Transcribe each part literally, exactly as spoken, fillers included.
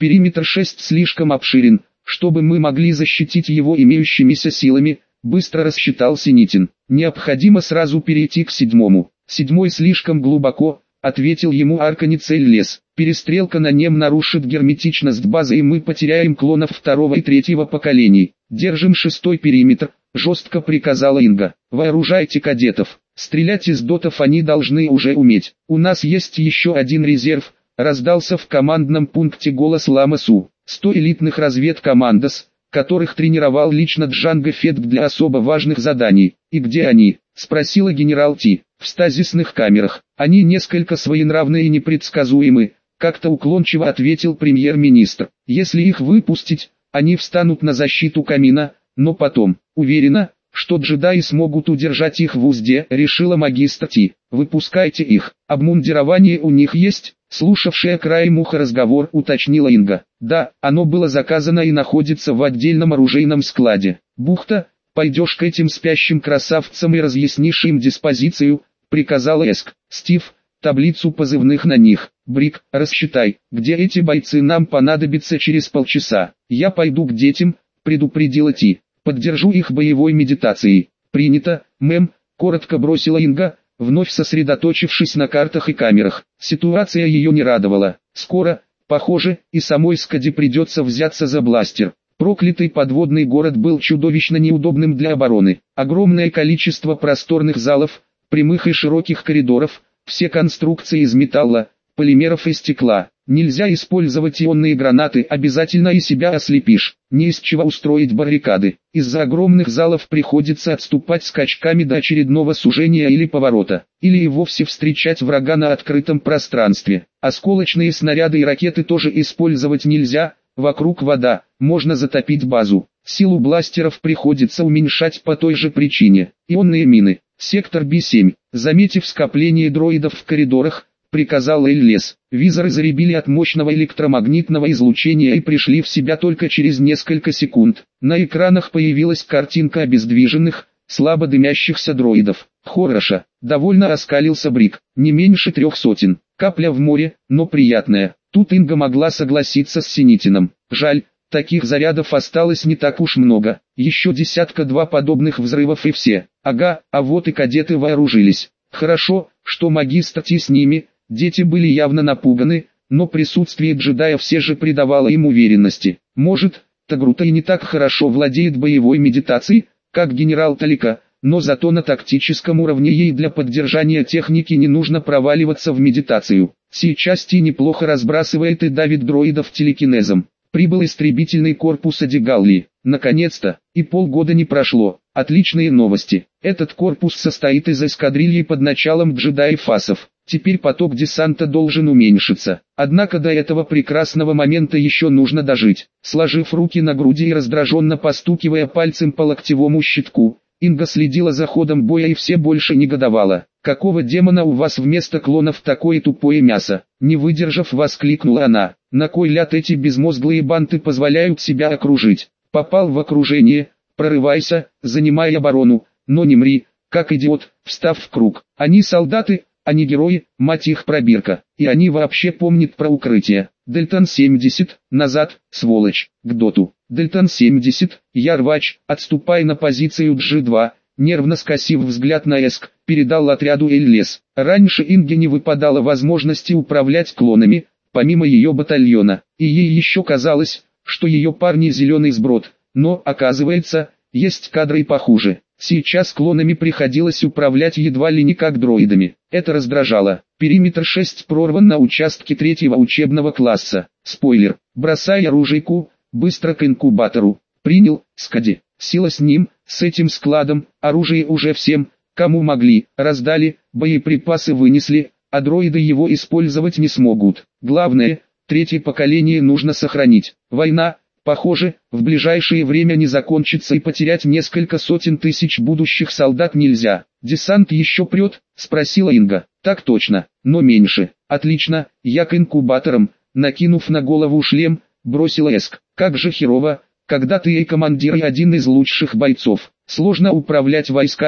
Периметр шесть слишком обширен, чтобы мы могли защитить его имеющимися силами, быстро рассчитал Синитин. Необходимо сразу перейти к седьмому. Седьмой слишком глубоко, ответил ему Арканицель Лес. Перестрелка на нем нарушит герметичность базы и мы потеряем клонов второго и третьего поколений. Держим шестой периметр, жестко приказала Инга. Вооружайте кадетов. Стрелять из дотов они должны уже уметь. У нас есть еще один резерв, раздался в командном пункте голос Лама Су. сто элитных разведкомандос, которых тренировал лично Джанго Фетт для особо важных заданий. И где они? Спросила генерал Ти. В стазисных камерах. Они несколько своенравны и непредсказуемы, как-то уклончиво ответил премьер-министр. Если их выпустить, они встанут на защиту камина, но потом, уверена, что джедаи смогут удержать их в узде, решила магистр Ти. Выпускайте их. Обмундирование у них есть? Слушавшая краем уха разговор, уточнила Инга. Да, оно было заказано и находится в отдельном оружейном складе. Бухта, пойдешь к этим спящим красавцам и разъяснишь им диспозицию, приказала Эск. Стив, таблицу позывных на них. Брик, рассчитай, где эти бойцы нам понадобятся через полчаса. Я пойду к детям, предупредила Ти. Поддержу их боевой медитацией. Принято, мэм, коротко бросила Инга, вновь сосредоточившись на картах и камерах. Ситуация ее не радовала. Скоро, похоже, и самой Скади придется взяться за бластер. Проклятый подводный город был чудовищно неудобным для обороны. Огромное количество просторных залов, прямых и широких коридоров, все конструкции из металла, полимеров и стекла. Нельзя использовать ионные гранаты, обязательно и себя ослепишь. Не из чего устроить баррикады. Из-за огромных залов приходится отступать скачками до очередного сужения или поворота. Или и вовсе встречать врага на открытом пространстве. Осколочные снаряды и ракеты тоже использовать нельзя. Вокруг вода, можно затопить базу. Силу бластеров приходится уменьшать по той же причине. Ионные мины. Сектор Би семь. Заметив скопление дроидов в коридорах, приказал Эль-Лес. Визоры заребили от мощного электромагнитного излучения и пришли в себя только через несколько секунд. На экранах появилась картинка обездвиженных, слабо дымящихся дроидов. Хорошо, довольно оскалился Брик. Не меньше трех сотен. Капля в море, но приятная. Тут Инга могла согласиться с Синитином. Жаль, таких зарядов осталось не так уж много. Еще десятка-два подобных взрывов и все. Ага, а вот и кадеты вооружились. Хорошо, что магистр Ти с ними. Дети были явно напуганы, но присутствие джедая все же придавало им уверенности. Может, Тагрута и не так хорошо владеет боевой медитацией, как генерал Талика, но зато на тактическом уровне ей для поддержания техники не нужно проваливаться в медитацию. Сейчас Ти неплохо разбрасывает и давит дроидов телекинезом. Прибыл истребительный корпус Адигалли. Наконец-то, и полгода не прошло. Отличные новости. Этот корпус состоит из эскадрильи под началом джедаев-асов. Теперь поток десанта должен уменьшиться. Однако до этого прекрасного момента еще нужно дожить. Сложив руки на груди и раздраженно постукивая пальцем по локтевому щитку, Инга следила за ходом боя и все больше негодовала. «Какого демона у вас вместо клонов такое тупое мясо?» Не выдержав, воскликнула она. «На кой ляд эти безмозглые банты позволяют себя окружить? Попал в окружение, прорывайся, занимай оборону, но не мри, как идиот, встав в круг. Они солдаты, они герои, мать их пробирка, и они вообще помнят про укрытие. Дельтан семьдесят, назад, сволочь, к доту. Дельтан семьдесят, я рвач, отступай на позицию джи два, нервно скосив взгляд на Эск, передал отряду Эль-Лес. Раньше Инге не выпадало возможности управлять клонами, помимо ее батальона, и ей еще казалось, что ее парни зеленый сброд, но, оказывается, есть кадры и похуже. Сейчас клонами приходилось управлять едва ли не как дроидами. Это раздражало. Периметр шесть прорван на участке третьего учебного класса. Спойлер. Бросай оружейку, быстро к инкубатору. Принял, Скади. Сила с ним, с этим складом, оружие уже всем, кому могли, раздали, боеприпасы вынесли, а дроиды его использовать не смогут. Главное, третье поколение нужно сохранить. Война, похоже, в ближайшее время не закончится и потерять несколько сотен тысяч будущих солдат нельзя. «Десант еще прет?» – спросила Инга. «Так точно, но меньше». «Отлично, я к инкубаторам», накинув на голову шлем, бросила Эск. «Как же херово, когда ты и командир и один из лучших бойцов. Сложно управлять войсками,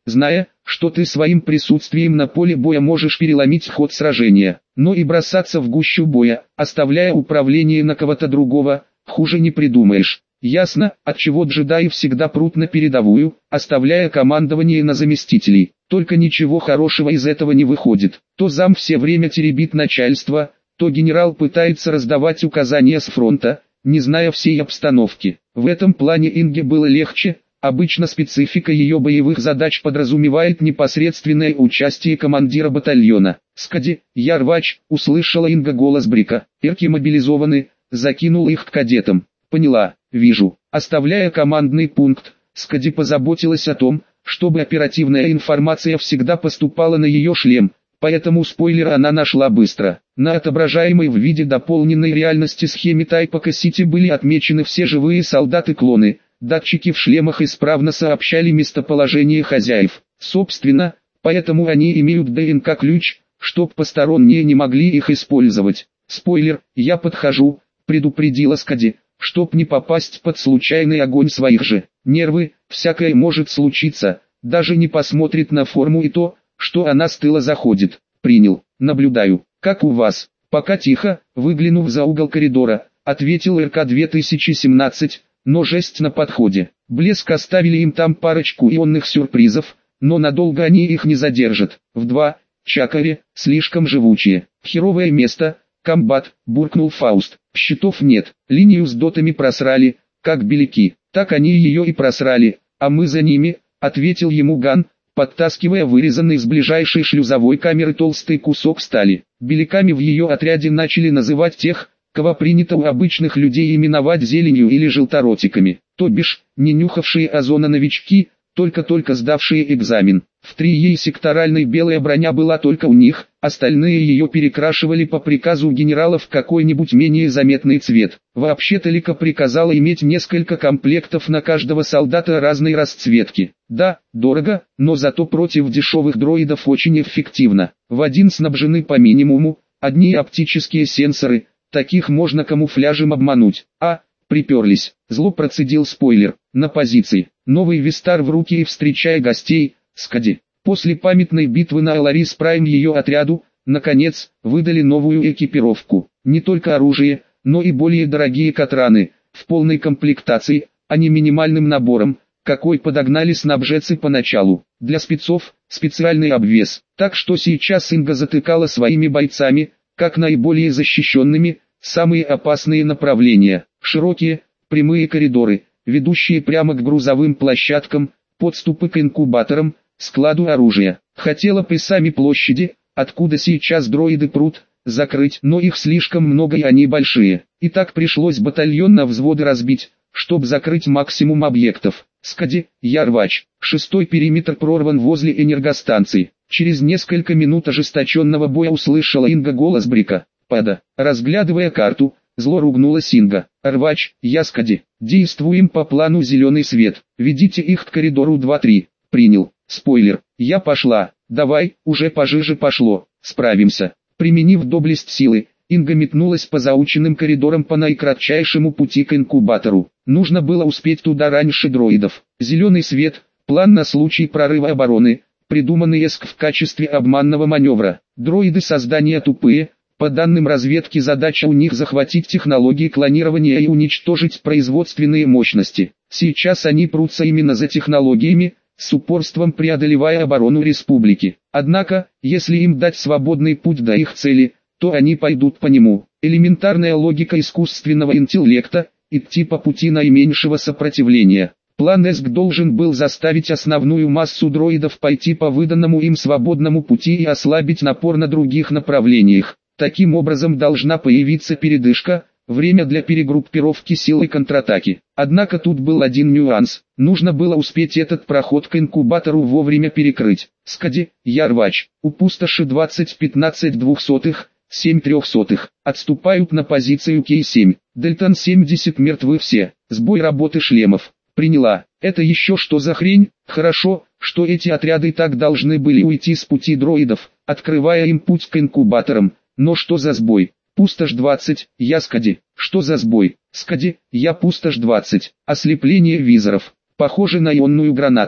зная, что ты своим присутствием на поле боя можешь переломить ход сражения. Но и бросаться в гущу боя, оставляя управление на кого-то другого, хуже не придумаешь. Ясно, отчего джедаи всегда прут на передовую, оставляя командование на заместителей. Только ничего хорошего из этого не выходит. То зам все время теребит начальство, то генерал пытается раздавать указания с фронта, не зная всей обстановки. В этом плане Инге было легче. Обычно специфика ее боевых задач подразумевает непосредственное участие командира батальона. «Скади, я рвач», — услышала Инга голос Брика. «Эрки мобилизованы», — закинул их к кадетам. «Поняла, вижу». Оставляя командный пункт, Скади позаботилась о том, чтобы оперативная информация всегда поступала на ее шлем, поэтому спойлер она нашла быстро. На отображаемой в виде дополненной реальности схеме Тайпака Сити были отмечены все живые солдаты-клоны. Датчики в шлемах исправно сообщали местоположение хозяев. Собственно, поэтому они имеют ДНК-ключ, чтоб посторонние не могли их использовать. Спойлер, я подхожу, предупредила Скади, чтоб не попасть под случайный огонь своих же. Нервы, всякое может случиться, даже не посмотрит на форму и то, что она с тыла заходит. Принял, наблюдаю, как у вас. Пока тихо, выглянув за угол коридора, ответил эр ка две тысячи семнадцать. Но жесть на подходе. Блеск оставили им там парочку ионных сюрпризов, но надолго они их не задержат. В два, Чакаре, слишком живучие. Херовое место, комбат, буркнул Фауст. Щитов нет, линию с дотами просрали, как беляки. Так они ее и просрали, а мы за ними, ответил ему Ган, подтаскивая вырезанный с ближайшей шлюзовой камеры толстый кусок стали. Беляками в ее отряде начали называть тех, кого принято у обычных людей именовать зеленью или желторотиками, то бишь, не нюхавшие озона новички, только-только сдавшие экзамен. В три ей секторальной белая броня была только у них, остальные ее перекрашивали по приказу генерала в какой-нибудь менее заметный цвет. Вообще-то Лика приказала иметь несколько комплектов на каждого солдата разной расцветки. Да, дорого, но зато против дешевых дроидов очень эффективно. В один снабжены по минимуму, одни оптические сенсоры, таких можно камуфляжем обмануть. А, приперлись, зло процедил спойлер, на позиции. Новый Вистар в руки и встречая гостей, Скади. После памятной битвы на Эларис Прайм ее отряду, наконец, выдали новую экипировку. Не только оружие, но и более дорогие катраны, в полной комплектации, а не минимальным набором, какой подогнали снабжецы поначалу. Для спецов, специальный обвес. Так что сейчас Инга затыкала своими бойцами, как наиболее защищенными, самые опасные направления. Широкие, прямые коридоры, ведущие прямо к грузовым площадкам, подступы к инкубаторам, складу оружия. Хотела бы сами площади, откуда сейчас дроиды прут, закрыть, но их слишком много и они большие. И так пришлось батальон на взводы разбить, чтобы закрыть максимум объектов. Скади, я рвач. Шестой периметр прорван возле энергостанции. Через несколько минут ожесточенного боя услышала Инга голос Брика. Пада, разглядывая карту, зло ругнулась Инга. Рвач, я Скади. Действуем по плану зеленый свет. Ведите их к коридору два-три. Принял. Спойлер, я пошла. Давай, уже пожиже пошло. Справимся. Применив доблесть силы, Инга метнулась по заученным коридорам по наикратчайшему пути к инкубатору. Нужно было успеть туда раньше дроидов. Зеленый свет, план на случай прорыва обороны, придуманный ЭСК в качестве обманного маневра. Дроиды создания тупые, по данным разведки задача у них захватить технологии клонирования и уничтожить производственные мощности. Сейчас они прутся именно за технологиями, с упорством преодолевая оборону республики. Однако, если им дать свободный путь до их цели, то они пойдут по нему. Элементарная логика искусственного интеллекта – идти по пути наименьшего сопротивления. План ЭСК должен был заставить основную массу дроидов пойти по выданному им свободному пути и ослабить напор на других направлениях. Таким образом должна появиться передышка, время для перегруппировки сил и контратаки. Однако тут был один нюанс. Нужно было успеть этот проход к инкубатору вовремя перекрыть. Скади, я рвач. У пустоши двадцать пятнадцать двухсотых, семь трехсотых. Отступают на позицию Кей семь. Дельтан семьдесят мертвы все. Сбой работы шлемов. Приняла. Это еще что за хрень? Хорошо, что эти отряды так должны были уйти с пути дроидов, открывая им путь к инкубаторам. Но что за сбой? Пустошь двадцать, я Скади. Что за сбой? Скади, я пустошь двадцать. Ослепление визоров. Похоже на ионную гранату.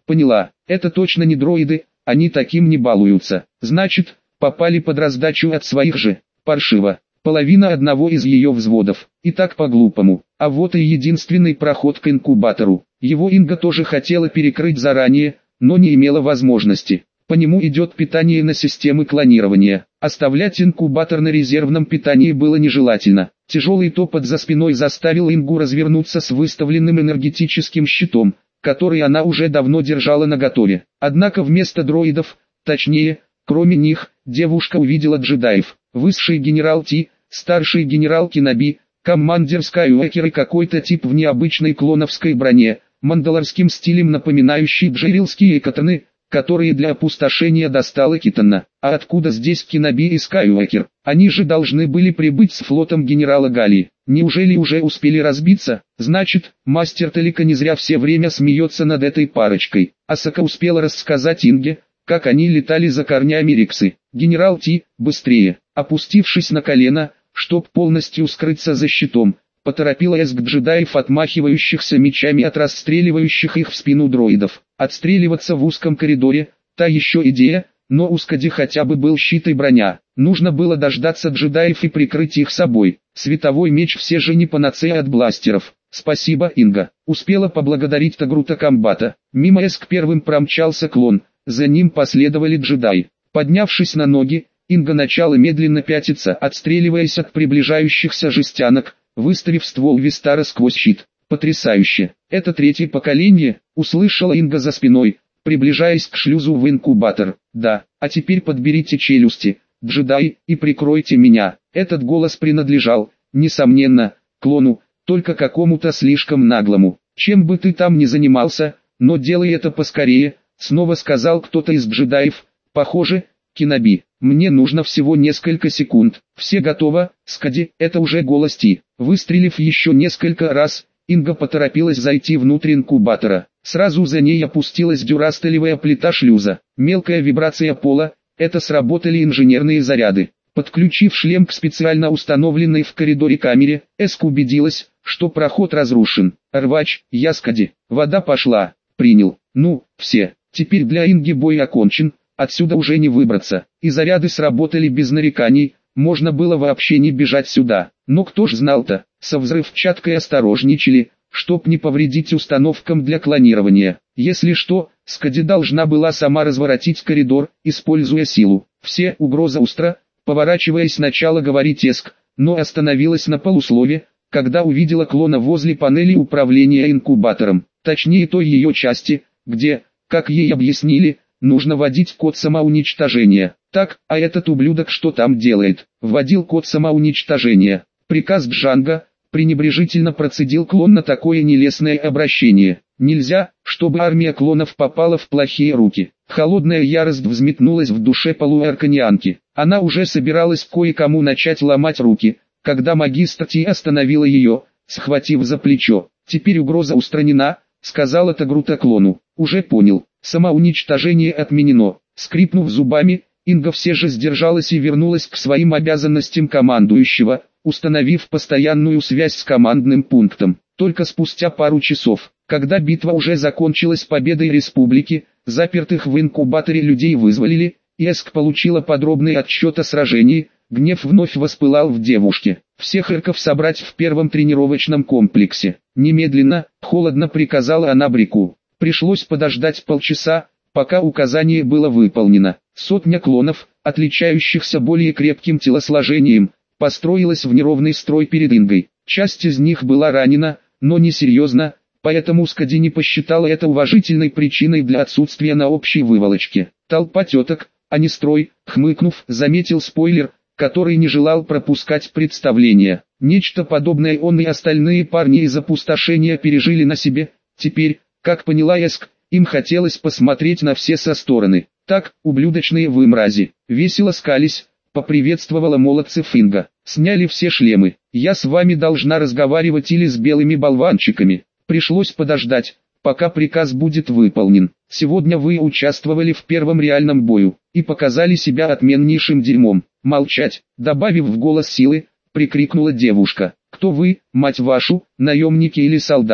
Поняла, это точно не дроиды, они таким не балуются. Значит, попали под раздачу от своих же. Паршиво. Половина одного из ее взводов. И так по-глупому. А вот и единственный проход к инкубатору. Его Инга тоже хотела перекрыть заранее, но не имела возможности. По нему идет питание на системы клонирования. Оставлять инкубатор на резервном питании было нежелательно. Тяжелый топот за спиной заставил Ингу развернуться с выставленным энергетическим щитом, который она уже давно держала наготове. Однако вместо дроидов, точнее, кроме них, девушка увидела джедаев. Высший генерал Ти, старший генерал Кеноби, командир Скайуокер и какой-то тип в необычной клоновской броне, мандалорским стилем напоминающий джерилские катаны, которые для опустошения достала Китана. А откуда здесь Кеноби и Скайуокер? Они же должны были прибыть с флотом генерала Галии. Неужели уже успели разбиться? Значит, мастер Талика не зря все время смеется над этой парочкой. Асака успела рассказать Инге, как они летали за корнями Риксы. Генерал Ти, быстрее, опустившись на колено, чтоб полностью скрыться за щитом, поторопила эск джедаев, отмахивающихся мечами от расстреливающих их в спину дроидов. Отстреливаться в узком коридоре – та еще идея, но у Скади хотя бы был щит и броня. Нужно было дождаться джедаев и прикрыть их собой. Световой меч все же не панацея от бластеров. Спасибо, Инга. Успела поблагодарить Тагрута Комбата. Мимо эск первым промчался клон, за ним последовали джедаи. Поднявшись на ноги, Инга начала медленно пятиться, отстреливаясь от приближающихся жестянок, выставив ствол Вистара сквозь щит. Потрясающе! Это третье поколение, услышала Инга за спиной, приближаясь к шлюзу в инкубатор. Да, а теперь подберите челюсти, джедаи, и прикройте меня. Этот голос принадлежал, несомненно, клону, только какому-то слишком наглому. Чем бы ты там ни занимался, но делай это поскорее, снова сказал кто-то из джедаев, похоже, Кеноби. Мне нужно всего несколько секунд. Все готово, Скади, это уже голос Ти. Выстрелив еще несколько раз, Инга поторопилась зайти внутрь инкубатора. Сразу за ней опустилась дюрастелевая плита шлюза. Мелкая вибрация пола, это сработали инженерные заряды. Подключив шлем к специально установленной в коридоре камере, эск убедилась, что проход разрушен. Рвач, я Скади. Вода пошла. Принял. Ну, все. Теперь для Инги бой окончен. Отсюда уже не выбраться. И заряды сработали без нареканий, можно было вообще не бежать сюда. Но кто ж знал-то, со взрывчаткой осторожничали, чтоб не повредить установкам для клонирования. Если что, Скади должна была сама разворотить коридор, используя силу. Все, угроза устра, поворачиваясь сначала говорить эск, но остановилась на полуслове, когда увидела клона возле панели управления инкубатором. Точнее той ее части, где, как ей объяснили, нужно вводить код самоуничтожения. Так, а этот ублюдок что там делает? Вводил код самоуничтожения. Приказ Джанга, пренебрежительно процедил клон на такое нелестное обращение. Нельзя, чтобы армия клонов попала в плохие руки. Холодная ярость взметнулась в душе полуэрканианки. Она уже собиралась кое-кому начать ломать руки, когда магистр Ти остановила ее, схватив за плечо. Теперь угроза устранена, сказала Тагрута клону. Уже понял. Самоуничтожение отменено. Скрипнув зубами, Инга все же сдержалась и вернулась к своим обязанностям командующего, установив постоянную связь с командным пунктом. Только спустя пару часов, когда битва уже закончилась победой республики, запертых в инкубаторе людей вызволили, и эск получила подробный отчет о сражении, гнев вновь воспылал в девушке. Всех эрков собрать в первом тренировочном комплексе. Немедленно, холодно приказала она Брику. Пришлось подождать полчаса, пока указание было выполнено. Сотня клонов, отличающихся более крепким телосложением, построилась в неровный строй перед Ингой. Часть из них была ранена, но не серьезно, поэтому Скади не посчитала это уважительной причиной для отсутствия на общей выволочке. Толпа теток, а не строй, хмыкнув, заметил спойлер, который не желал пропускать представление. Нечто подобное он и остальные парни из опустошения пережили на себе. Теперь, как поняла эск, им хотелось посмотреть на все со стороны. Так, ублюдочные вы мрази, весело скались, поприветствовала молодцев Инга. Сняли все шлемы. Я с вами должна разговаривать или с белыми болванчиками. Пришлось подождать, пока приказ будет выполнен. Сегодня вы участвовали в первом реальном бою и показали себя отменнейшим дерьмом. Молчать, добавив в голос силы, прикрикнула девушка. Кто вы, мать вашу, наемники или солдаты?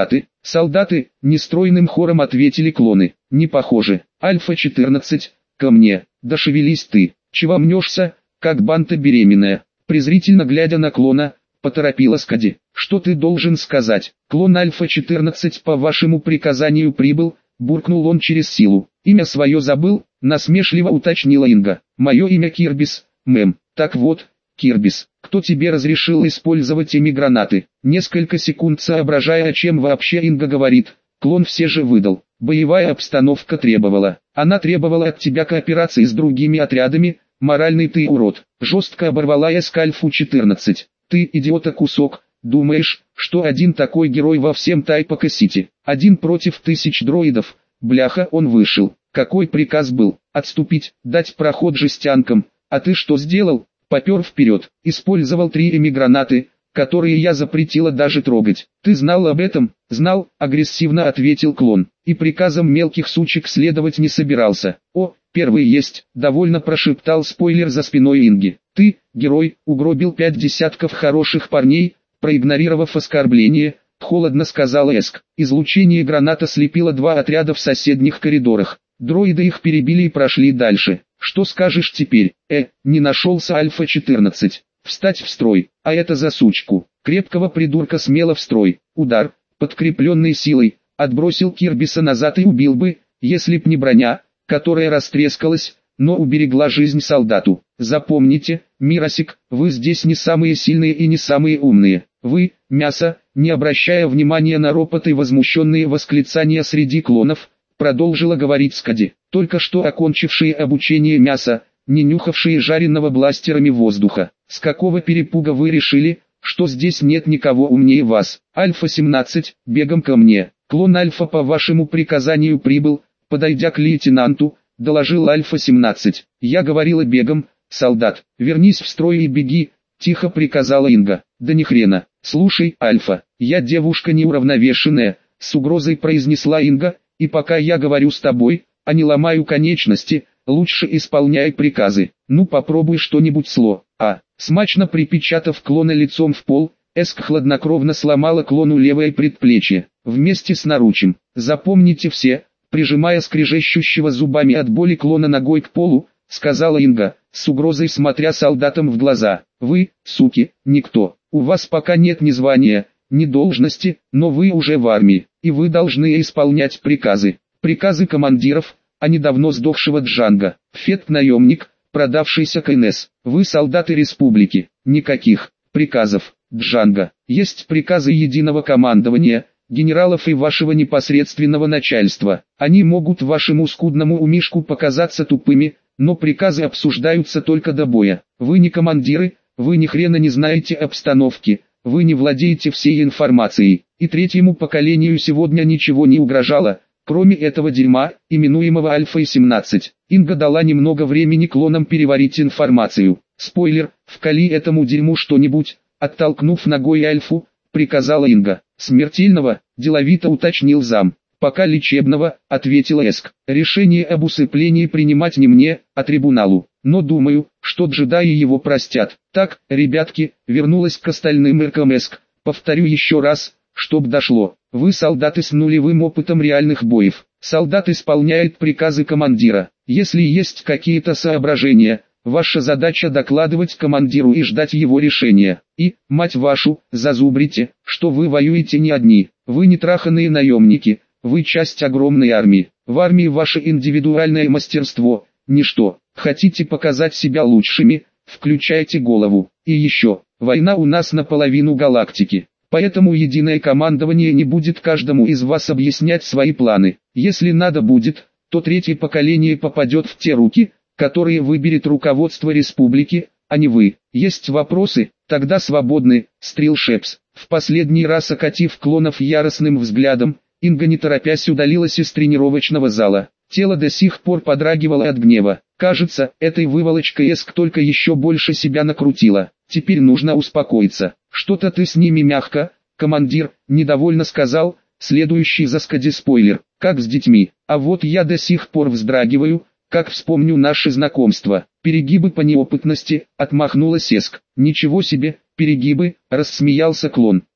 Солдаты, нестройным хором ответили клоны. Не похоже. Альфа четырнадцать, ко мне. Да шевелись ты. Чего мнешься, как банта беременная? Презрительно глядя на клона, поторопила Скади. Что ты должен сказать? Клон Альфа четырнадцать по вашему приказанию прибыл, буркнул он через силу. Имя свое забыл, насмешливо уточнила Инга. Мое имя Кирбис, мэм. Так вот, Кирбис, кто тебе разрешил использовать ими гранаты? Несколько секунд соображая, о чем вообще Инга говорит, клон все же выдал. Боевая обстановка требовала. Она требовала от тебя кооперации с другими отрядами, моральный ты урод. Жестко оборвала Эск Альфу четырнадцать. Ты, идиота кусок, думаешь, что один такой герой во всем Тайпака-Сити? Один против тысяч дроидов. Бляха, он вышел. Какой приказ был? Отступить, дать проход жестянкам. А ты что сделал? Попер вперед, использовал три эми-гранаты, которые я запретила даже трогать. Ты знал об этом? Знал, агрессивно ответил клон, и приказом мелких сучек следовать не собирался. О, первый есть, довольно прошептал спойлер за спиной Инги. Ты, герой, угробил пять десятков хороших парней, проигнорировав оскорбление, холодно сказала Эск. Излучение граната слепило два отряда в соседних коридорах. Дроиды их перебили и прошли дальше. Что скажешь теперь? Э, не нашелся Альфа четырнадцать. Встать в строй, а это за сучку. Крепкого придурка смело в строй. Удар, подкрепленный силой, отбросил Кирбиса назад и убил бы, если б не броня, которая растрескалась, но уберегла жизнь солдату. Запомните, Миросик, вы здесь не самые сильные и не самые умные. Вы, мясо, не обращая внимания на ропот и возмущенные восклицания среди клонов, продолжила говорить Скади. Только что окончившие обучение мяса, не нюхавшие жареного бластерами воздуха. С какого перепуга вы решили, что здесь нет никого умнее вас? Альфа семнадцать, бегом ко мне. Клон Альфа по вашему приказанию прибыл, подойдя к лейтенанту, доложил Альфа семнадцать. Я говорила бегом, солдат, вернись в строй и беги, тихо приказала Инга. Да ни хрена. Слушай, Альфа, я девушка неуравновешенная, с угрозой произнесла Инга, и пока я говорю с тобой, а не ломаю конечности, лучше исполняй приказы. Ну попробуй что-нибудь сло. А, смачно припечатав клона лицом в пол, Эск хладнокровно сломала клону левое предплечье, вместе с наручем. Запомните все, прижимая скрежещущего зубами от боли клона ногой к полу, сказала Инга, с угрозой смотря солдатам в глаза. Вы, суки, никто. У вас пока нет ни звания, ни должности, но вы уже в армии, и вы должны исполнять приказы. Приказы командиров, а не давно сдохшего Джанга. Фет-наемник, продавшийся к эн эс. Вы солдаты республики. Никаких приказов Джанга. Есть приказы единого командования, генералов и вашего непосредственного начальства. Они могут вашему скудному умишку показаться тупыми, но приказы обсуждаются только до боя. Вы не командиры, вы ни хрена не знаете обстановки, вы не владеете всей информацией. И третьему поколению сегодня ничего не угрожало, кроме этого дерьма, именуемого Альфой семнадцать. Инга дала немного времени клонам переварить информацию. Спойлер, вкали этому дерьму что-нибудь, оттолкнув ногой Альфу, приказала Инга. Смертельного, деловито уточнил зам. Пока лечебного, ответила Эск. Решение об усыплении принимать не мне, а трибуналу. Но думаю, что джедаи его простят. Так, ребятки, вернулась к остальным иркам Эск. Повторю еще раз, чтоб дошло. Вы солдаты с нулевым опытом реальных боев. Солдат исполняет приказы командира. Если есть какие-то соображения, ваша задача докладывать командиру и ждать его решения. И, мать вашу, зазубрите, что вы воюете не одни. Вы не траханные наемники, вы часть огромной армии. В армии ваше индивидуальное мастерство – ничто. Хотите показать себя лучшими, включайте голову. И еще, война у нас наполовину галактики. Поэтому единое командование не будет каждому из вас объяснять свои планы. Если надо будет, то третье поколение попадет в те руки, которые выберет руководство республики, а не вы. Есть вопросы? Тогда свободны, Стрилшепс. В последний раз окатив клонов яростным взглядом, Инга не торопясь удалилась из тренировочного зала. Тело до сих пор подрагивало от гнева. Кажется, этой выволочкой Эск только еще больше себя накрутила. Теперь нужно успокоиться. Что-то ты с ними мягко, командир, недовольно сказал, следующий за Скади спойлер, как с детьми. А вот я до сих пор вздрагиваю, как вспомню наше знакомство. Перегибы по неопытности, отмахнулась Эск. Ничего себе, перегибы, рассмеялся клон. И,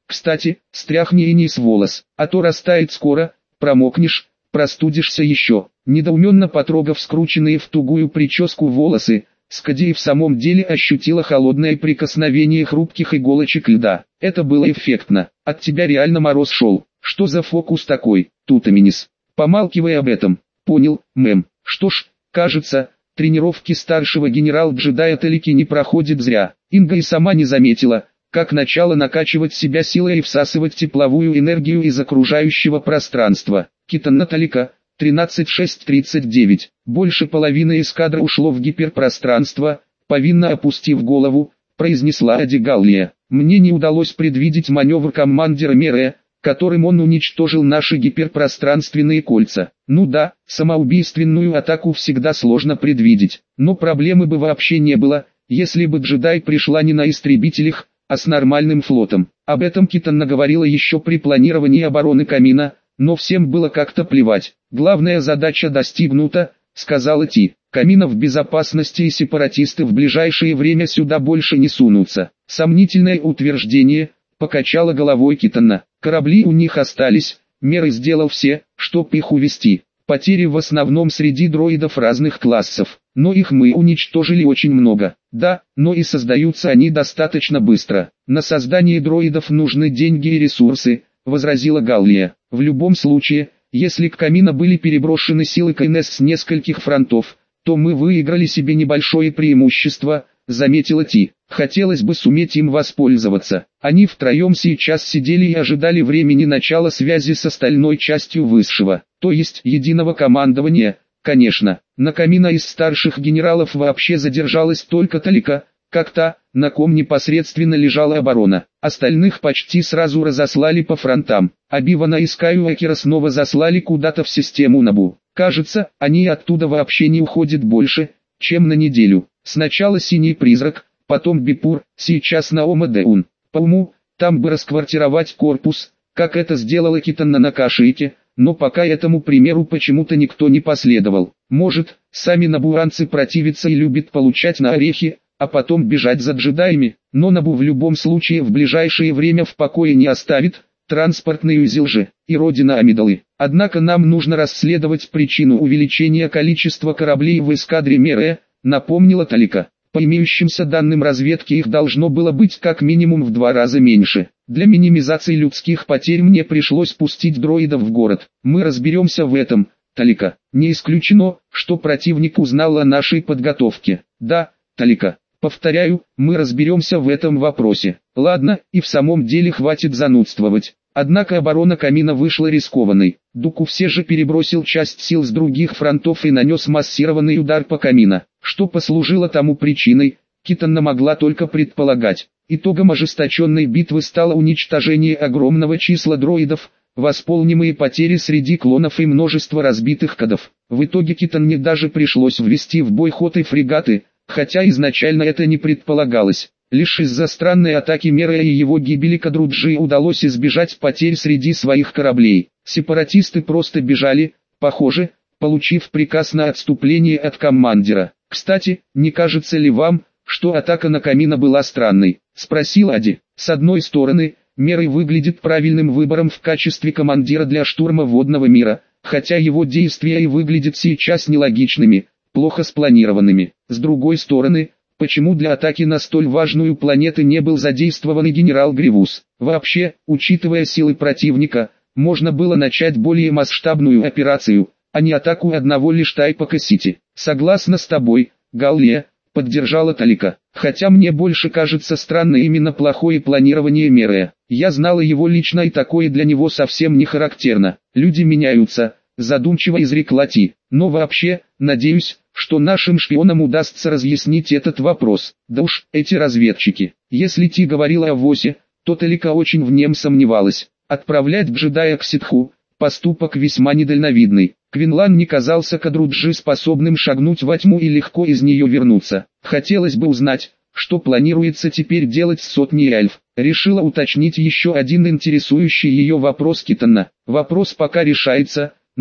Кстати, стряхни и не с волос, а то растает скоро, промокнешь, простудишься еще. Недоуменно потрогав скрученные в тугую прическу волосы, Скади в самом деле ощутила холодное прикосновение хрупких иголочек льда. Это было эффектно. От тебя реально мороз шел. Что за фокус такой, Тутаминис? Помалкивай об этом. Понял, мэм. Что ж, кажется, тренировки старшего генерал-джедая Талики не проходят зря. Инга и сама не заметила, как начало накачивать себя силой и всасывать тепловую энергию из окружающего пространства. Китана Талика, тринадцать шесть тридцать девять. Больше половины эскадры ушло в гиперпространство, повинно опустив голову, произнесла Ади Галлия. Мне не удалось предвидеть маневр командира Мерея, которым он уничтожил наши гиперпространственные кольца. Ну да, самоубийственную атаку всегда сложно предвидеть, но проблемы бы вообще не было, если бы джедай пришла не на истребителях, а с нормальным флотом. Об этом Китана говорила еще при планировании обороны Камина, но всем было как-то плевать. Главная задача достигнута, сказала Ти. Камина в безопасности и сепаратисты в ближайшее время сюда больше не сунутся. Сомнительное утверждение, покачала головой Китана. Корабли у них остались, Меры сделал все, чтоб их увести. Потери в основном среди дроидов разных классов, но их мы уничтожили очень много. Да, но и создаются они достаточно быстро. На создание дроидов нужны деньги и ресурсы, возразила Галлия. В любом случае, если к Камина были переброшены силы КНС с нескольких фронтов, то мы выиграли себе небольшое преимущество, заметила Ти. Хотелось бы суметь им воспользоваться. Они втроем сейчас сидели и ожидали времени начала связи с остальной частью высшего, то есть единого командования. Конечно, на Камина из старших генералов вообще задержалась только Талика, как та, на ком непосредственно лежала оборона. Остальных почти сразу разослали по фронтам, а Бивана и Скайуокера снова заслали куда-то в систему Набу. Кажется, они оттуда вообще не уходят больше, чем на неделю. Сначала Синий Призрак, потом Бипур, сейчас Наома Деун. По уму, там бы расквартировать корпус, как это сделала Китана на Кашике, но пока этому примеру почему-то никто не последовал. Может, сами набуранцы противятся и любят получать на орехи, а потом бежать за джедаями, но Набу в любом случае в ближайшее время в покое не оставит, транспортный узел же, и родина Амидалы. Однако нам нужно расследовать причину увеличения количества кораблей в эскадре Мерея, напомнила Талика. По имеющимся данным разведки их должно было быть как минимум в два раза меньше. Для минимизации людских потерь мне пришлось пустить дроидов в город. Мы разберемся в этом, Талика. Не исключено, что противник узнал о нашей подготовке. Да, Талика. Повторяю, мы разберемся в этом вопросе. Ладно, и в самом деле хватит занудствовать. Однако оборона Камина вышла рискованной. Дуку все же перебросил часть сил с других фронтов и нанес массированный удар по Камина. Что послужило тому причиной, Китана могла только предполагать. Итогом ожесточенной битвы стало уничтожение огромного числа дроидов, восполнимые потери среди клонов и множество разбитых кодов. В итоге Китане даже пришлось ввести в бой ход и фрегаты, хотя изначально это не предполагалось. Лишь из-за странной атаки Мерея и его гибели Кадруджи удалось избежать потерь среди своих кораблей. Сепаратисты просто бежали, похоже, получив приказ на отступление от командира. «Кстати, не кажется ли вам, что атака на Камина была странной?» – спросил Ади. «С одной стороны, Мерей выглядит правильным выбором в качестве командира для штурма водного мира, хотя его действия и выглядят сейчас нелогичными, плохо спланированными. С другой стороны, почему для атаки на столь важную планету не был задействован и генерал Гривус? Вообще, учитывая силы противника, можно было начать более масштабную операцию, а не атаку одного лишь Тайпака-Сити. Согласна с тобой, Галлия, поддержала Талика. Хотя мне больше кажется странно именно плохое планирование Мерея. Я знала его лично и такое для него совсем не характерно. Люди меняются, задумчиво изрекла Ти. Но вообще, надеюсь, что нашим шпионам удастся разъяснить этот вопрос. Да уж, эти разведчики. Если Ти говорила о Восе, то Талика очень в нем сомневалась. Отправлять джедая к ситху – поступок весьма недальновидный. Квинлан не казался Кадруджи способным шагнуть во тьму и легко из нее вернуться. Хотелось бы узнать, что планируется теперь делать с сотней эльф. Решила уточнить еще один интересующий ее вопрос Китана. Вопрос пока решается, но,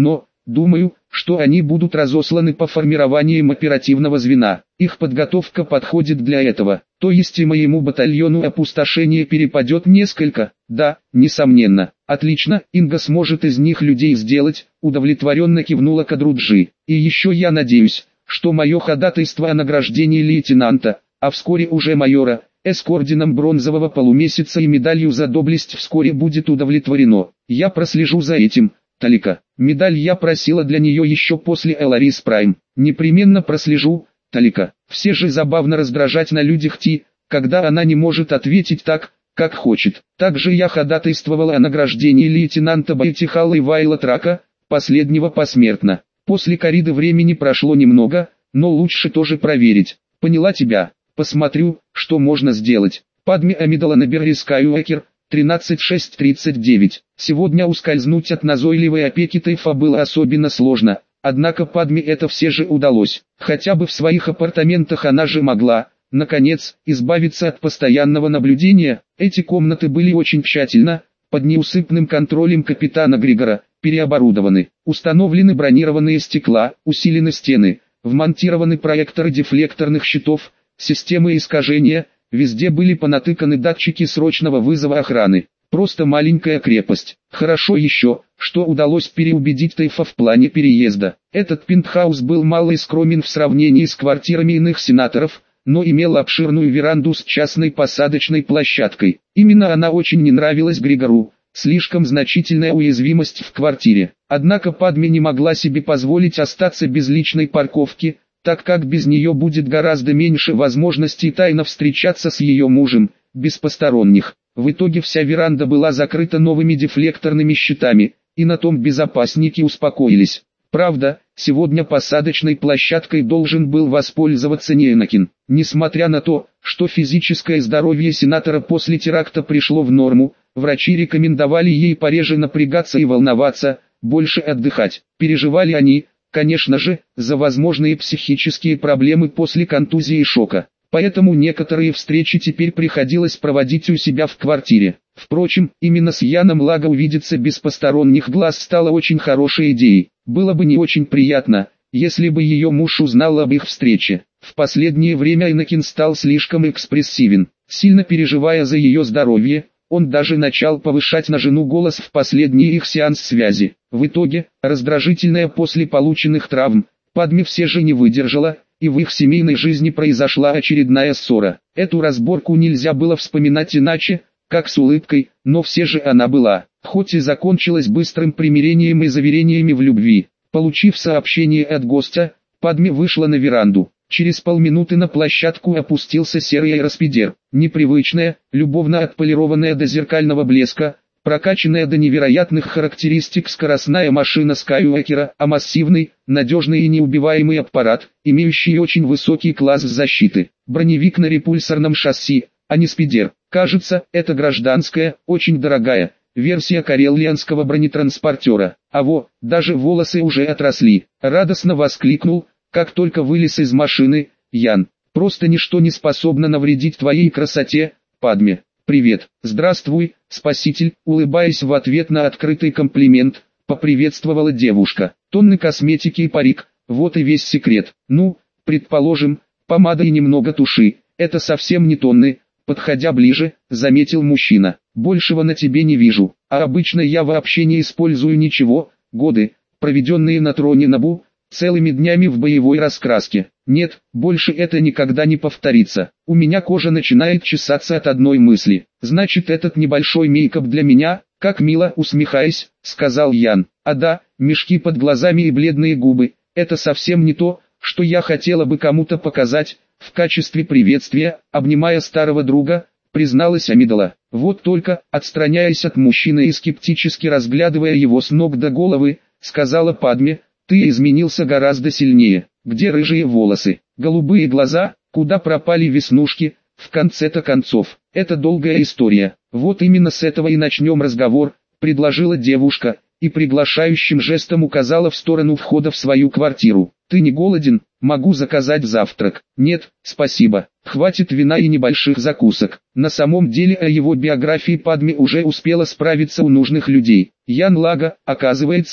Думаю, что они будут разосланы по формированиям оперативного звена. Их подготовка подходит для этого. То есть и моему батальону опустошение перепадет несколько. Да, несомненно. Отлично, Инга сможет из них людей сделать, удовлетворенно кивнула Кадруджи. И еще я надеюсь, что мое ходатайство о награждении лейтенанта, а вскоре уже майора, с орденом бронзового полумесяца и медалью за доблесть вскоре будет удовлетворено. Я прослежу за этим. Талика, медаль я просила для нее еще после Эларис Прайм. Непременно прослежу, Талика. Все же забавно раздражать на людях Ти, когда она не может ответить так, как хочет. Также я ходатайствовала о награждении лейтенанта Байтихала и Вайла Трака, последнего посмертно. После кориды времени прошло немного, но лучше тоже проверить. Поняла тебя. Посмотрю, что можно сделать. Падми Амидала на Скайуэкер, тринадцать шесть тридцать девять. Сегодня ускользнуть от назойливой опеки Тейфа было особенно сложно, однако Падми это все же удалось. Хотя бы в своих апартаментах она же могла, наконец, избавиться от постоянного наблюдения. Эти комнаты были очень тщательно, под неусыпным контролем капитана Григора, переоборудованы. Установлены бронированные стекла, усилены стены, вмонтированы проекторы дефлекторных щитов, системы искажения, везде были понатыканы датчики срочного вызова охраны. Просто маленькая крепость. Хорошо еще, что удалось переубедить Тейфа в плане переезда. Этот пентхаус был мало и скромен в сравнении с квартирами иных сенаторов, но имел обширную веранду с частной посадочной площадкой. Именно она очень не нравилась Григору. Слишком значительная уязвимость в квартире. Однако Падми не могла себе позволить остаться без личной парковки, так как без нее будет гораздо меньше возможностей тайно встречаться с ее мужем, без посторонних. В итоге вся веранда была закрыта новыми дефлекторными щитами, и на том безопасники успокоились. Правда, сегодня посадочной площадкой должен был воспользоваться не Энакин. Несмотря на то, что физическое здоровье сенатора после теракта пришло в норму, врачи рекомендовали ей пореже напрягаться и волноваться, больше отдыхать. Переживали они, конечно же, за возможные психические проблемы после контузии и шока. Поэтому некоторые встречи теперь приходилось проводить у себя в квартире. Впрочем, именно с Яном Лага увидеться без посторонних глаз стало очень хорошей идеей. Было бы не очень приятно, если бы ее муж узнал об их встрече. В последнее время Энакин стал слишком экспрессивен. Сильно переживая за ее здоровье, он даже начал повышать на жену голос в последний их сеанс связи. В итоге, раздражительная после полученных травм, Падми все же не выдержала, и в их семейной жизни произошла очередная ссора. Эту разборку нельзя было вспоминать иначе, как с улыбкой, но все же она была, хоть и закончилась быстрым примирением и заверениями в любви. Получив сообщение от гостя, Падми вышла на веранду. Через полминуты на площадку опустился серый аэроспидер. Непривычная, любовно отполированная до зеркального блеска, прокачанная до невероятных характеристик скоростная машина Скайуэкера, а массивный, надежный и неубиваемый аппарат, имеющий очень высокий класс защиты. Броневик на репульсорном шасси, а не спидер. Кажется, это гражданская, очень дорогая версия карелианского бронетранспортера. А во, даже волосы уже отросли. Радостно воскликнул, как только вылез из машины, Ян. Просто ничто не способно навредить твоей красоте, Падме. Привет, здравствуй, спаситель, улыбаясь в ответ на открытый комплимент, поприветствовала девушка. Тонны косметики и парик, вот и весь секрет. Ну, предположим, помада и немного туши, это совсем не тонны. Подходя ближе, заметил мужчина. Большего на тебе не вижу, а обычно я вообще не использую ничего. Годы, проведенные на троне Набу, целыми днями в боевой раскраске. Нет, больше это никогда не повторится. У меня кожа начинает чесаться от одной мысли. Значит, этот небольшой мейкап для меня, как мило, усмехаясь, сказал Ян. А да, мешки под глазами и бледные губы, это совсем не то, что я хотела бы кому-то показать. В качестве приветствия, обнимая старого друга, призналась Амидала. Вот только, отстраняясь от мужчины и скептически разглядывая его с ног до головы, сказала Падме, ты изменился гораздо сильнее. Где рыжие волосы, голубые глаза, куда пропали веснушки, в конце-то концов. Это долгая история. Вот именно с этого и начнем разговор, предложила девушка, и приглашающим жестом указала в сторону входа в свою квартиру. Ты не голоден? Могу заказать завтрак. Нет, спасибо. Хватит вина и небольших закусок. На самом деле о его биографии Падме уже успела справиться у нужных людей. Ян Лага, оказывается,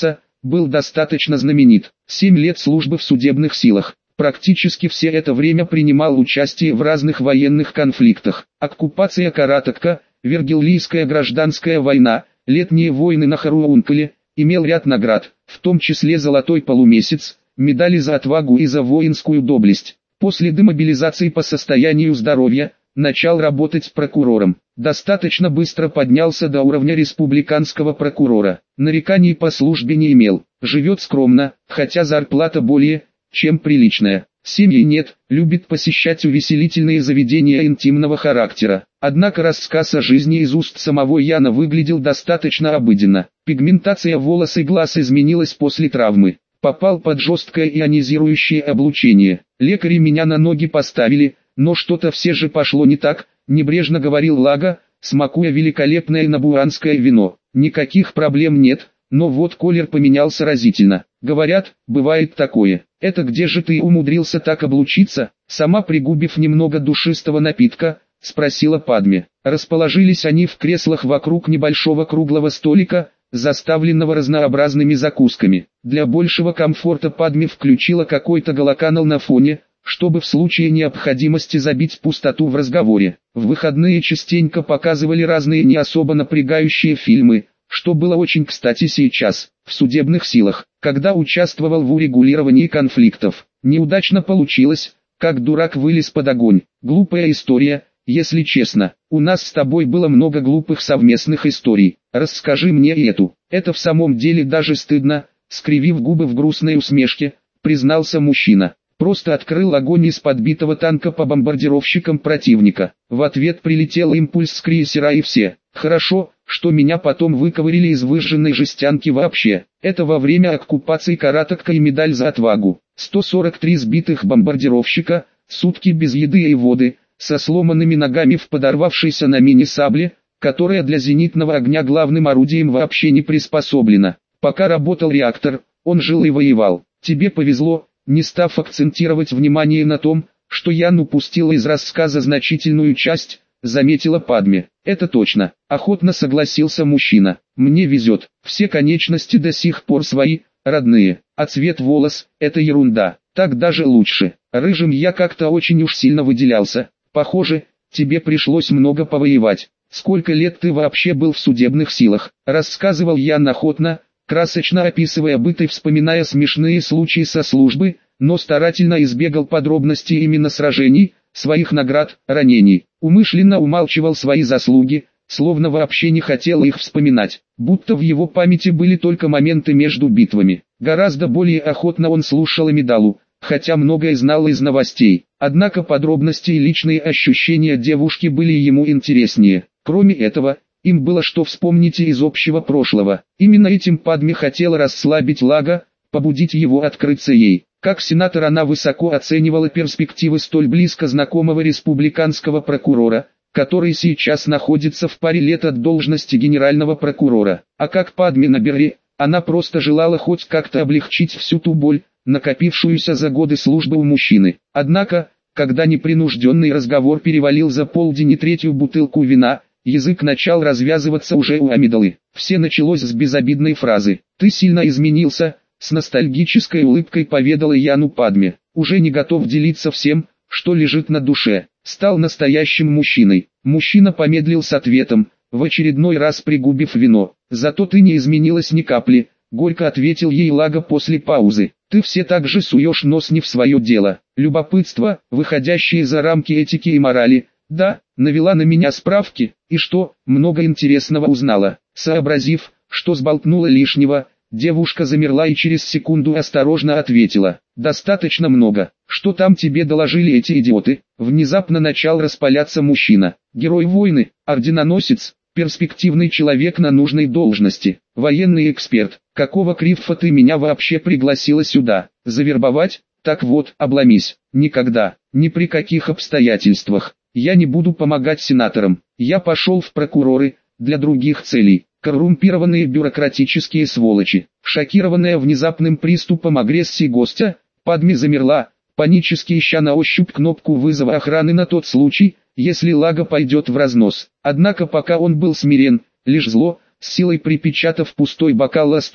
был достаточно знаменит. Семь лет службы в судебных силах. Практически все это время принимал участие в разных военных конфликтах. Оккупация Каратака, Вергилийская гражданская война, летние войны на Харуункале, имел ряд наград, в том числе золотой полумесяц, медали за отвагу и за воинскую доблесть. После демобилизации по состоянию здоровья, начал работать прокурором. Достаточно быстро поднялся до уровня республиканского прокурора. Нареканий по службе не имел. Живет скромно, хотя зарплата более чем приличная. Семьи нет, любит посещать увеселительные заведения интимного характера. Однако рассказ о жизни из уст самого Яна выглядел достаточно обыденно. Пигментация волос и глаз изменилась после травмы. Попал под жесткое ионизирующее облучение. Лекари меня на ноги поставили, но что-то все же пошло не так, небрежно говорил Лага, смакуя великолепное набуанское вино. Никаких проблем нет, но вот колер поменялся разительно. Говорят, бывает такое. Это где же ты умудрился так облучиться? Сама пригубив немного душистого напитка, спросила Падме. Расположились они в креслах вокруг небольшого круглого столика, заставленного разнообразными закусками. Для большего комфорта Падме включила какой-то голоканал на фоне, чтобы в случае необходимости забить пустоту в разговоре. В выходные частенько показывали разные не особо напрягающие фильмы, что было очень кстати сейчас, в судебных силах, когда участвовал в урегулировании конфликтов. Неудачно получилось, как дурак вылез под огонь. Глупая история, если честно. У нас с тобой было много глупых совместных историй. Расскажи мне и эту. Это в самом деле даже стыдно, скривив губы в грустной усмешке, признался мужчина. Просто открыл огонь из подбитого танка по бомбардировщикам противника. В ответ прилетел импульс с крейсера и все. Хорошо, что меня потом выковырили из выжженной жестянки вообще. Это во время оккупации Каратака и медаль за отвагу. сто сорок три сбитых бомбардировщика, сутки без еды и воды, со сломанными ногами в подорвавшейся на мини-сабле, которая для зенитного огня главным орудием вообще не приспособлена. Пока работал реактор, он жил и воевал. Тебе повезло, не став акцентировать внимание на том, что Ян упустил из рассказа значительную часть, заметила Падме. Это точно, охотно согласился мужчина. Мне везет, все конечности до сих пор свои, родные, а цвет волос – это ерунда, так даже лучше. Рыжим я как-то очень уж сильно выделялся. Похоже, тебе пришлось много повоевать. Сколько лет ты вообще был в судебных силах? Рассказывал Ян охотно, красочно описывая быт и вспоминая смешные случаи со службы, но старательно избегал подробностей именно сражений, своих наград, ранений. Умышленно умалчивал свои заслуги, словно вообще не хотел их вспоминать, будто в его памяти были только моменты между битвами. Гораздо более охотно он слушал Амидалу, хотя многое знал из новостей. Однако подробности и личные ощущения девушки были ему интереснее. Кроме этого, им было что вспомнить из общего прошлого. Именно этим Падме хотела расслабить Лага, побудить его открыться ей. Как сенатор она высоко оценивала перспективы столь близко знакомого республиканского прокурора, который сейчас находится в паре лет от должности генерального прокурора. А как Падме Набери, она просто желала хоть как-то облегчить всю ту боль, накопившуюся за годы службы у мужчины. Однако, когда непринужденный разговор перевалил за полдень и третью бутылку вина, язык начал развязываться уже у Амидалы. Все началось с безобидной фразы «Ты сильно изменился», с ностальгической улыбкой поведала Яну Падме. Уже не готов делиться всем, что лежит на душе. Стал настоящим мужчиной. Мужчина помедлил с ответом, в очередной раз пригубив вино. «Зато ты не изменилась ни капли», — горько ответил ей Лага после паузы. «Ты все так же суешь нос не в свое дело. Любопытство, выходящее за рамки этики и морали, да, навела на меня справки, и что, много интересного узнала». Сообразив, что сболтнула лишнего, девушка замерла и через секунду осторожно ответила. «Достаточно много. Что там тебе доложили эти идиоты?» Внезапно начал распаляться мужчина. «Герой войны, орденоносец, перспективный человек на нужной должности, военный эксперт. Какого крифа ты меня вообще пригласила сюда? Завербовать? Так вот, обломись. Никогда, ни при каких обстоятельствах. Я не буду помогать сенаторам. Я пошел в прокуроры, для других целей. Коррумпированные бюрократические сволочи». Шокированная внезапным приступом агрессии гостя, Падме замерла, панически ища на ощупь кнопку вызова охраны на тот случай, если Лага пойдет в разнос. Однако пока он был смирен, лишь зло, с силой припечатав пустой бокал о стол,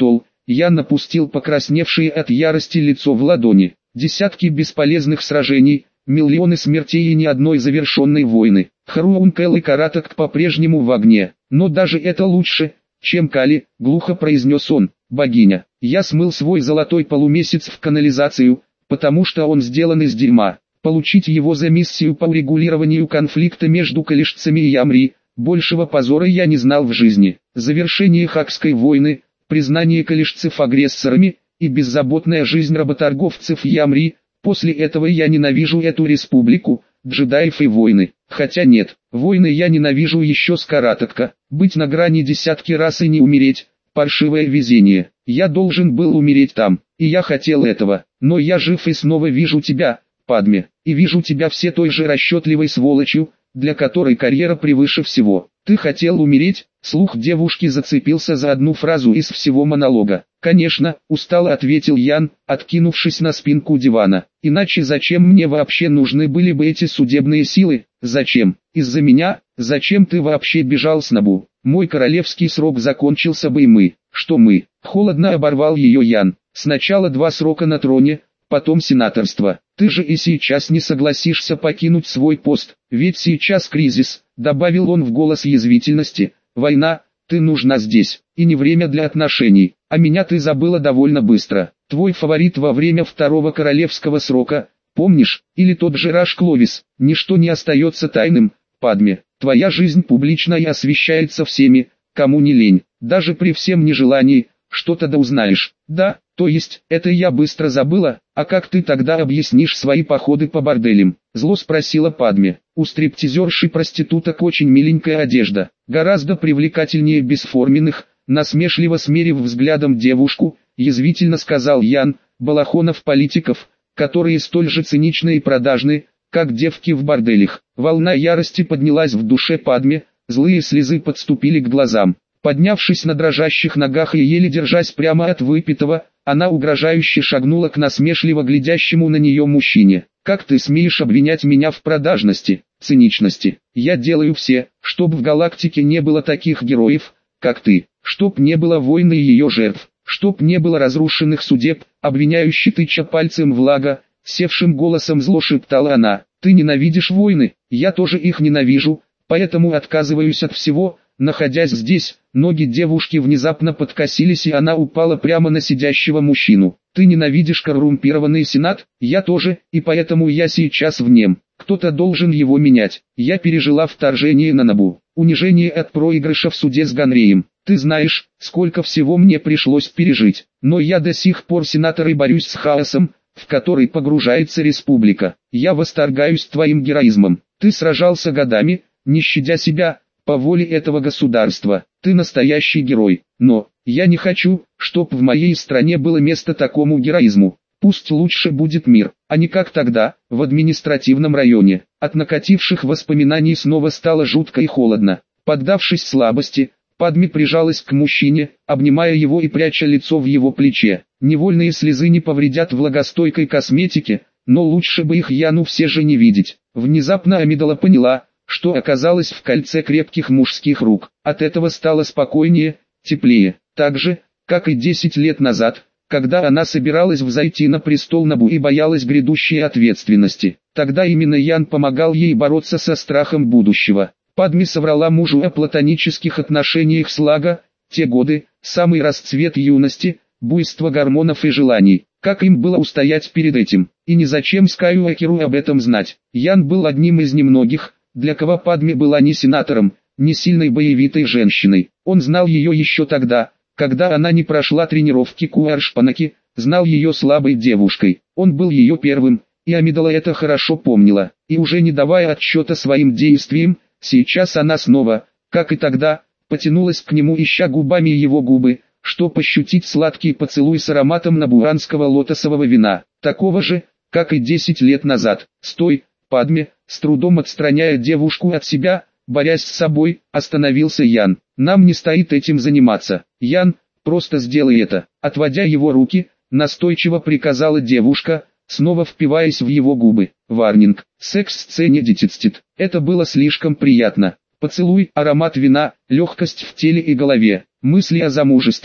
Я напустил покрасневшее от ярости лицо в ладони. Десятки бесполезных сражений, миллионы смертей и ни одной завершенной войны. Харуункел и Каратак по-прежнему в огне. Но даже это лучше, чем Кали, глухо произнес он. Богиня, я смыл свой золотой полумесяц в канализацию, потому что он сделан из дерьма. Получить его за миссию по урегулированию конфликта между калишцами и Ямри, большего позора я не знал в жизни. Завершение Хакской войны, признание калишцев агрессорами и беззаботная жизнь работорговцев Ямри. После этого я ненавижу эту республику, джедаев и войны. Хотя нет, войны я ненавижу еще с Каратака. Быть на грани десятки раз и не умереть. Паршивое везение. Я должен был умереть там, и я хотел этого. Но я жив и снова вижу тебя, Падме, и вижу тебя все той же расчетливой сволочью, для которой карьера превыше всего. Ты хотел умереть? Слух девушки зацепился за одну фразу из всего монолога. Конечно, устало ответил Ян, откинувшись на спинку дивана. Иначе зачем мне вообще нужны были бы эти судебные силы? Зачем? Из-за меня? Зачем ты вообще бежал с Набу? Мой королевский срок закончился бы и мы. Что мы? Холодно оборвал ее Ян. Сначала два срока на троне, потом сенаторство. Ты же и сейчас не согласишься покинуть свой пост, ведь сейчас кризис, добавил он в голос язвительности. Война, ты нужна здесь, и не время для отношений, а меня ты забыла довольно быстро. Твой фаворит во время второго королевского срока, помнишь, или тот же Раш Кловис, ничто не остается тайным, Падме. Твоя жизнь публична и освещается всеми, кому не лень, даже при всем нежелании, что-то да узнаешь. Да, то есть, это я быстро забыла, а как ты тогда объяснишь свои походы по борделям? Зло спросила Падме. У стриптизерши проституток очень миленькая одежда, гораздо привлекательнее бесформенных, насмешливо смерив взглядом девушку, язвительно сказал Ян, балахонов политиков, которые столь же циничны и продажны, как девки в борделях. Волна ярости поднялась в душе Падме, злые слезы подступили к глазам. Поднявшись на дрожащих ногах и еле держась прямо от выпитого, она угрожающе шагнула к насмешливо глядящему на нее мужчине. «Как ты смеешь обвинять меня в продажности, циничности? Я делаю все, чтобы в галактике не было таких героев, как ты, чтоб не было войны и ее жертв, чтоб не было разрушенных судеб», обвиняющий тыча пальцем в Лага, севшим голосом зло шептала она. «Ты ненавидишь войны, я тоже их ненавижу, поэтому отказываюсь от всего». Находясь здесь, ноги девушки внезапно подкосились и она упала прямо на сидящего мужчину. «Ты ненавидишь коррумпированный сенат? Я тоже, и поэтому я сейчас в нем. Кто-то должен его менять. Я пережила вторжение на Набу, унижение от проигрыша в суде с Ганреем. Ты знаешь, сколько всего мне пришлось пережить. Но я до сих пор сенатор и борюсь с хаосом, в который погружается республика. Я восторгаюсь твоим героизмом. Ты сражался годами, не щадя себя, по воле этого государства. Ты настоящий герой, но я не хочу, чтоб в моей стране было место такому героизму. Пусть лучше будет мир, а не как тогда, в административном районе». От накативших воспоминаний снова стало жутко и холодно. Поддавшись слабости, Падме прижалась к мужчине, обнимая его и пряча лицо в его плече. Невольные слезы не повредят влагостойкой косметике, но лучше бы их Яну все же не видеть. Внезапно Амидала поняла, что оказалось в кольце крепких мужских рук. От этого стало спокойнее, теплее. Так же, как и десять лет назад, когда она собиралась взойти на престол Набу и боялась грядущей ответственности. Тогда именно Ян помогал ей бороться со страхом будущего. Падме соврала мужу о платонических отношениях с Лага. Те годы, самый расцвет юности, буйство гормонов и желаний. Как им было устоять перед этим? И ни зачем Скайуокеру об этом знать. Ян был одним из немногих, для кого Падме была не сенатором, не сильной боевитой женщиной. Он знал ее еще тогда, когда она не прошла тренировки Куаршпанаки, знал ее слабой девушкой. Он был ее первым, и Амидала это хорошо помнила. И уже не давая отчета своим действиям, сейчас она снова, как и тогда, потянулась к нему, ища губами его губы, чтоб ощутить сладкий поцелуй с ароматом набуранского лотосового вина, такого же, как и десять лет назад. «Стой, Падме!» С трудом отстраняя девушку от себя, борясь с собой, остановился Ян. «Нам не стоит этим заниматься. Ян, просто сделай это». Отводя его руки, настойчиво приказала девушка, снова впиваясь в его губы. Варнинг. Секс-сцене детицтит. Это было слишком приятно. Поцелуй, аромат вина, легкость в теле и голове, мысли о замужестве,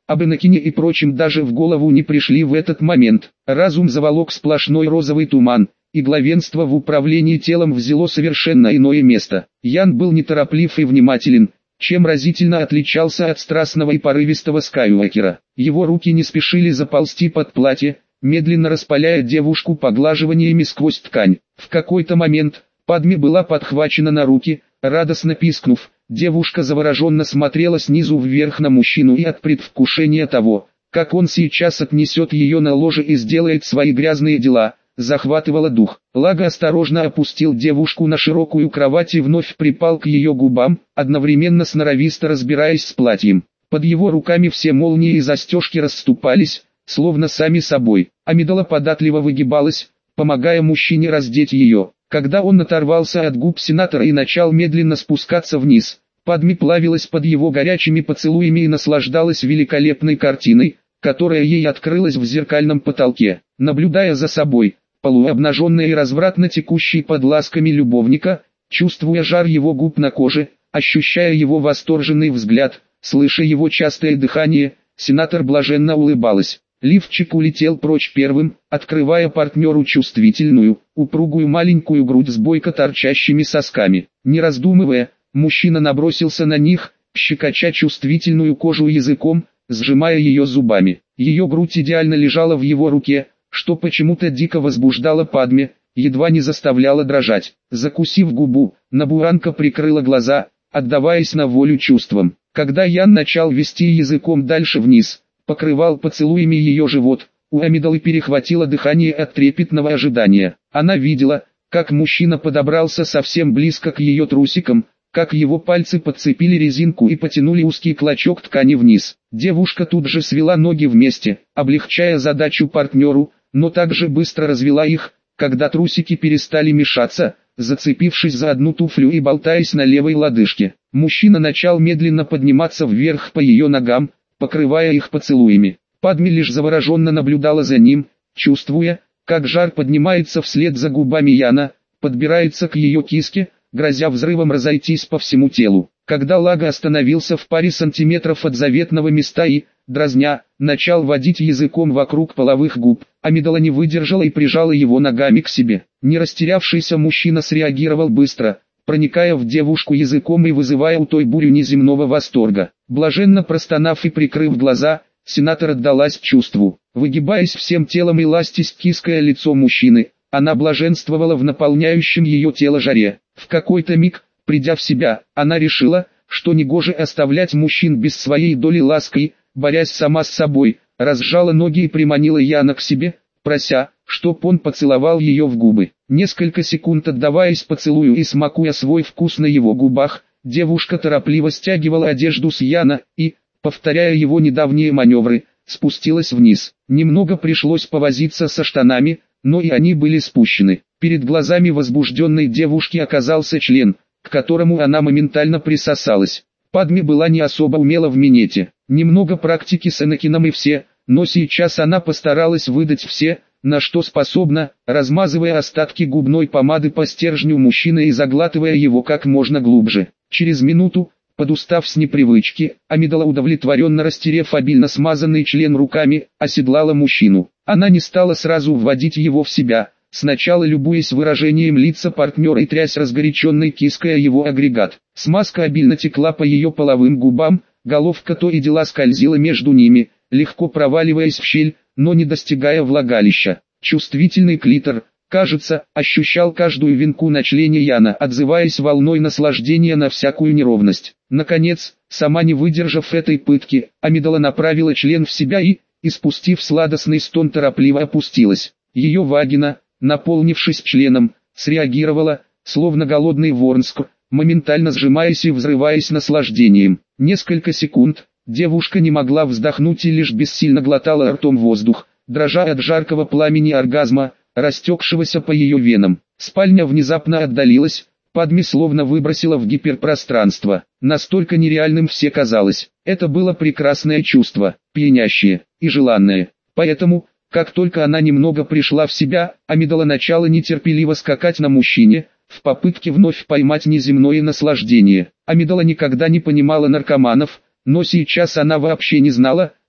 Об Энакине и прочем даже в голову не пришли в этот момент. Разум заволок сплошной розовый туман, и главенство в управлении телом взяло совершенно иное место. Ян был нетороплив и внимателен, чем разительно отличался от страстного и порывистого Скайуокера. Его руки не спешили заползти под платье, медленно распаляя девушку поглаживаниями сквозь ткань. В какой-то момент Падме была подхвачена на руки, радостно пискнув. Девушка завороженно смотрела снизу вверх на мужчину и от предвкушения того, как он сейчас отнесет ее на ложе и сделает свои грязные дела, захватывала дух. Лага осторожно опустил девушку на широкую кровать и вновь припал к ее губам, одновременно сноровисто разбираясь с платьем. Под его руками все молнии и застежки расступались, словно сами собой. Амидала податливо выгибалась, помогая мужчине раздеть ее. Когда он оторвался от губ сенатора и начал медленно спускаться вниз, Падме плавилась под его горячими поцелуями и наслаждалась великолепной картиной, которая ей открылась в зеркальном потолке. Наблюдая за собой, полуобнаженная и развратно текущей под ласками любовника, чувствуя жар его губ на коже, ощущая его восторженный взгляд, слыша его частое дыхание, сенатор блаженно улыбалась. Лифчик улетел прочь первым, открывая партнеру чувствительную, упругую маленькую грудь с бойко торчащими сосками. Не раздумывая, мужчина набросился на них, щекоча чувствительную кожу языком, сжимая ее зубами. Ее грудь идеально лежала в его руке, что почему-то дико возбуждало Падме, едва не заставляло дрожать. Закусив губу, Набуранка прикрыла глаза, отдаваясь на волю чувствам. Когда Ян начал вести языком дальше вниз, покрывал поцелуями ее живот, у Амидалы перехватило дыхание от трепетного ожидания. Она видела, как мужчина подобрался совсем близко к ее трусикам, как его пальцы подцепили резинку и потянули узкий клочок ткани вниз. Девушка тут же свела ноги вместе, облегчая задачу партнеру, но также быстро развела их, когда трусики перестали мешаться, зацепившись за одну туфлю и болтаясь на левой лодыжке. Мужчина начал медленно подниматься вверх по ее ногам, покрывая их поцелуями. Падме лишь завороженно наблюдала за ним, чувствуя, как жар поднимается вслед за губами Яна, подбирается к ее киске, грозя взрывом разойтись по всему телу. Когда Лага остановился в паре сантиметров от заветного места и, дразня, начал водить языком вокруг половых губ, Амидала не выдержала и прижала его ногами к себе. Не растерявшийся мужчина среагировал быстро, проникая в девушку языком и вызывая у той бурю неземного восторга. Блаженно простонав и прикрыв глаза, сенатор отдалась чувству. Выгибаясь всем телом и ластясь киское лицо мужчины, она блаженствовала в наполняющем ее тело жаре. В какой-то миг, придя в себя, она решила, что негоже оставлять мужчин без своей доли лаской, борясь сама с собой, разжала ноги и приманила Яна к себе, прося, чтоб он поцеловал ее в губы. Несколько секунд отдаваясь поцелую и смакуя свой вкус на его губах, девушка торопливо стягивала одежду с Яна и, повторяя его недавние маневры, спустилась вниз. Немного пришлось повозиться со штанами, но и они были спущены. Перед глазами возбужденной девушки оказался член, к которому она моментально присосалась. Падме была не особо умела в минете. Немного практики с Энакином и все, но сейчас она постаралась выдать все, на что способна, размазывая остатки губной помады по стержню мужчины и заглатывая его как можно глубже. Через минуту, подустав с непривычки, Амидала, удовлетворенно растерев обильно смазанный член руками, оседлала мужчину. Она не стала сразу вводить его в себя, сначала любуясь выражением лица партнера и трясь разгоряченной киской о его агрегат. Смазка обильно текла по ее половым губам, головка то и дело скользила между ними, легко проваливаясь в щель, но не достигая влагалища. Чувствительный клитор, кажется, ощущал каждую венку на члене Яна, отзываясь волной наслаждения на всякую неровность. Наконец, сама не выдержав этой пытки, Амидала направила член в себя и, испустив сладостный стон, торопливо опустилась. Ее вагина, наполнившись членом, среагировала, словно голодный ворнск, моментально сжимаясь и взрываясь наслаждением. Несколько секунд, девушка не могла вздохнуть и лишь бессильно глотала ртом воздух, дрожа от жаркого пламени оргазма, растекшегося по ее венам. Спальня внезапно отдалилась, Падме словно выбросила в гиперпространство. Настолько нереальным все казалось. Это было прекрасное чувство, пьянящее и желанное. Поэтому, как только она немного пришла в себя, Амидала начала нетерпеливо скакать на мужчине, в попытке вновь поймать неземное наслаждение. Амидала никогда не понимала наркоманов, но сейчас она вообще не знала,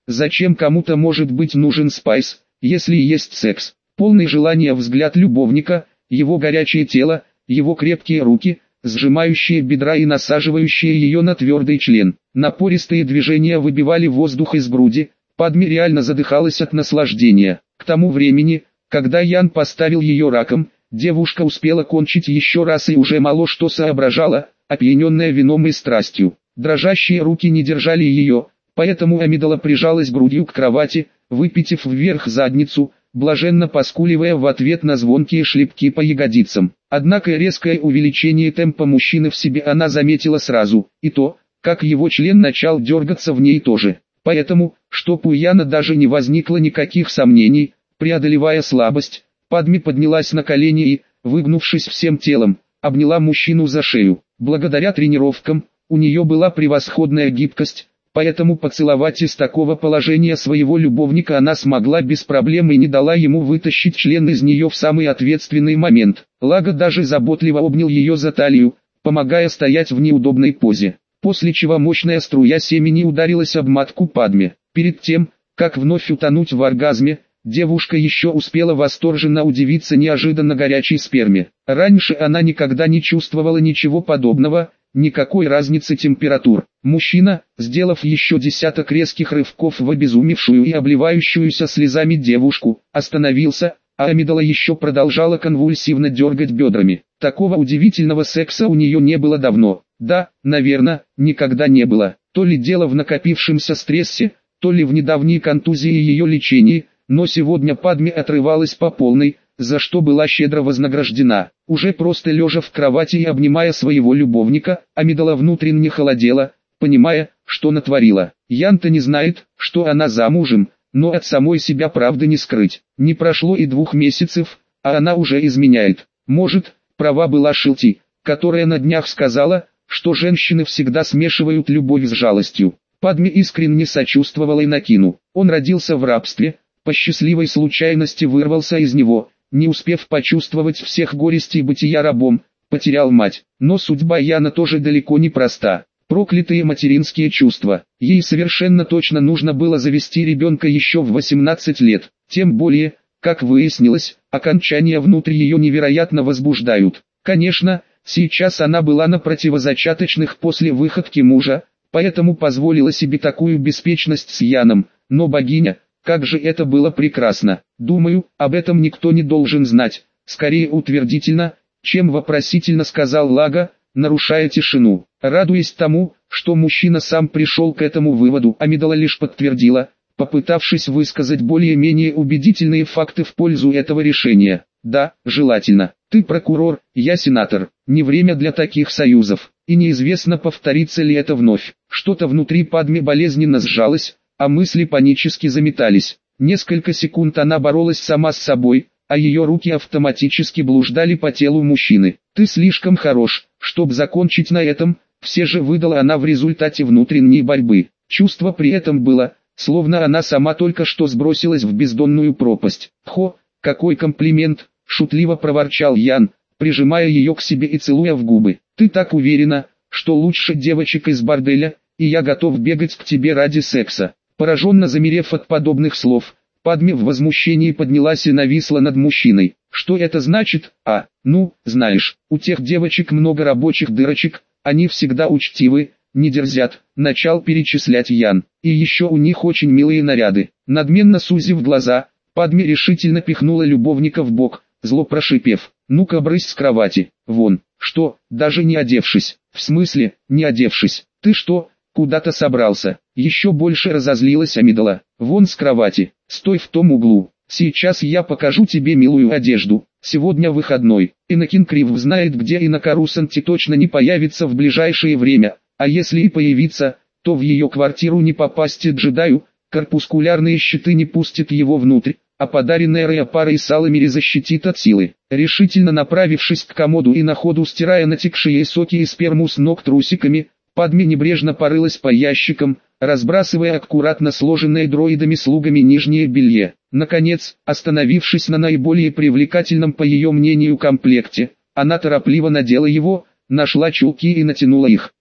зачем кому-то может быть нужен спайс, если есть секс? Полный желания взгляд любовника, его горячее тело, его крепкие руки, сжимающие бедра и насаживающие ее на твердый член. Напористые движения выбивали воздух из груди, Падме реально задыхалась от наслаждения. К тому времени, когда Ян поставил ее раком, девушка успела кончить еще раз и уже мало что соображала, опьяненная вином и страстью. Дрожащие руки не держали ее, поэтому Амидала прижалась грудью к кровати, выпитив вверх задницу, блаженно поскуливая в ответ на звонкие шлепки по ягодицам. Однако резкое увеличение темпа мужчины в себе она заметила сразу, и то, как его член начал дергаться в ней тоже. Поэтому, чтоб у Яна даже не возникло никаких сомнений, преодолевая слабость, Падме поднялась на колени и, выгнувшись всем телом, обняла мужчину за шею. Благодаря тренировкам, у нее была превосходная гибкость, поэтому поцеловать из такого положения своего любовника она смогла без проблем и не дала ему вытащить член из нее в самый ответственный момент. Лага даже заботливо обнял ее за талию, помогая стоять в неудобной позе, после чего мощная струя семени ударилась об матку Падме. Перед тем, как вновь утонуть в оргазме, девушка еще успела восторженно удивиться неожиданно горячей сперме. Раньше она никогда не чувствовала ничего подобного, никакой разницы температур. Мужчина, сделав еще десяток резких рывков в обезумевшую и обливающуюся слезами девушку, остановился, а Амидала еще продолжала конвульсивно дергать бедрами. Такого удивительного секса у нее не было давно. Да, наверное, никогда не было. То ли дело в накопившемся стрессе, то ли в недавней контузии и ее лечении, но сегодня Падме отрывалась по полной, за что была щедро вознаграждена. Уже просто лежа в кровати и обнимая своего любовника, Амидала внутренне холодела, понимая, что натворила. Ян-то не знает, что она замужем, но от самой себя правды не скрыть. Не прошло и двух месяцев, а она уже изменяет. Может, права была Шилти, которая на днях сказала, что женщины всегда смешивают любовь с жалостью. Падме искренне сочувствовала Иннокину. Он родился в рабстве, по счастливой случайности вырвался из него, не успев почувствовать всех горестей бытия рабом, потерял мать. Но судьба Яна тоже далеко не проста. Проклятые материнские чувства. Ей совершенно точно нужно было завести ребенка еще в восемнадцать лет. Тем более, как выяснилось, окончания внутри ее невероятно возбуждают. Конечно, сейчас она была на противозачаточных после выходки мужа, поэтому позволила себе такую беспечность с Яном, но богиня, как же это было прекрасно. Думаю, об этом никто не должен знать, скорее утвердительно, чем вопросительно сказал Лага, нарушая тишину. Радуясь тому, что мужчина сам пришел к этому выводу, Амидала лишь подтвердила, попытавшись высказать более-менее убедительные факты в пользу этого решения. Да, желательно. Ты прокурор, я сенатор. Не время для таких союзов. И неизвестно, повторится ли это вновь. Что-то внутри Падме болезненно сжалось, а мысли панически заметались. Несколько секунд она боролась сама с собой, а ее руки автоматически блуждали по телу мужчины. «Ты слишком хорош, чтобы закончить на этом», все же выдала она в результате внутренней борьбы. Чувство при этом было, словно она сама только что сбросилась в бездонную пропасть. «Хо, какой комплимент!» — шутливо проворчал Ян, прижимая ее к себе и целуя в губы. «Ты так уверена, что лучше девочек из борделя, и я готов бегать к тебе ради секса». Пораженно замерев от подобных слов, Падме в возмущении поднялась и нависла над мужчиной. «Что это значит? А, ну, знаешь, у тех девочек много рабочих дырочек, они всегда учтивы, не дерзят», — начал перечислять Ян. «И еще у них очень милые наряды». Надменно сузив глаза, Падме решительно пихнула любовника в бок, зло прошипев: «Ну-ка брысь с кровати, вон». «Что, даже не одевшись?» «В смысле, не одевшись? Ты что, куда-то собрался?» Еще больше разозлилась Амидала. «Вон с кровати, стой в том углу. Сейчас я покажу тебе милую одежду. Сегодня выходной». Иннокин Крив знает, где Иннокарусанти точно не появится в ближайшее время, а если и появится, то в ее квартиру не попасть джедаю, корпускулярные щиты не пустят его внутрь, а подаренная Рея парой Саламири защитит от силы. Решительно направившись к комоду и на ходу стирая натекшие соки и сперму с ног трусиками, Падме небрежно порылась по ящикам, разбрасывая аккуратно сложенные дроидами-слугами нижнее белье. Наконец, остановившись на наиболее привлекательном по ее мнению комплекте, она торопливо надела его, нашла чулки и натянула их.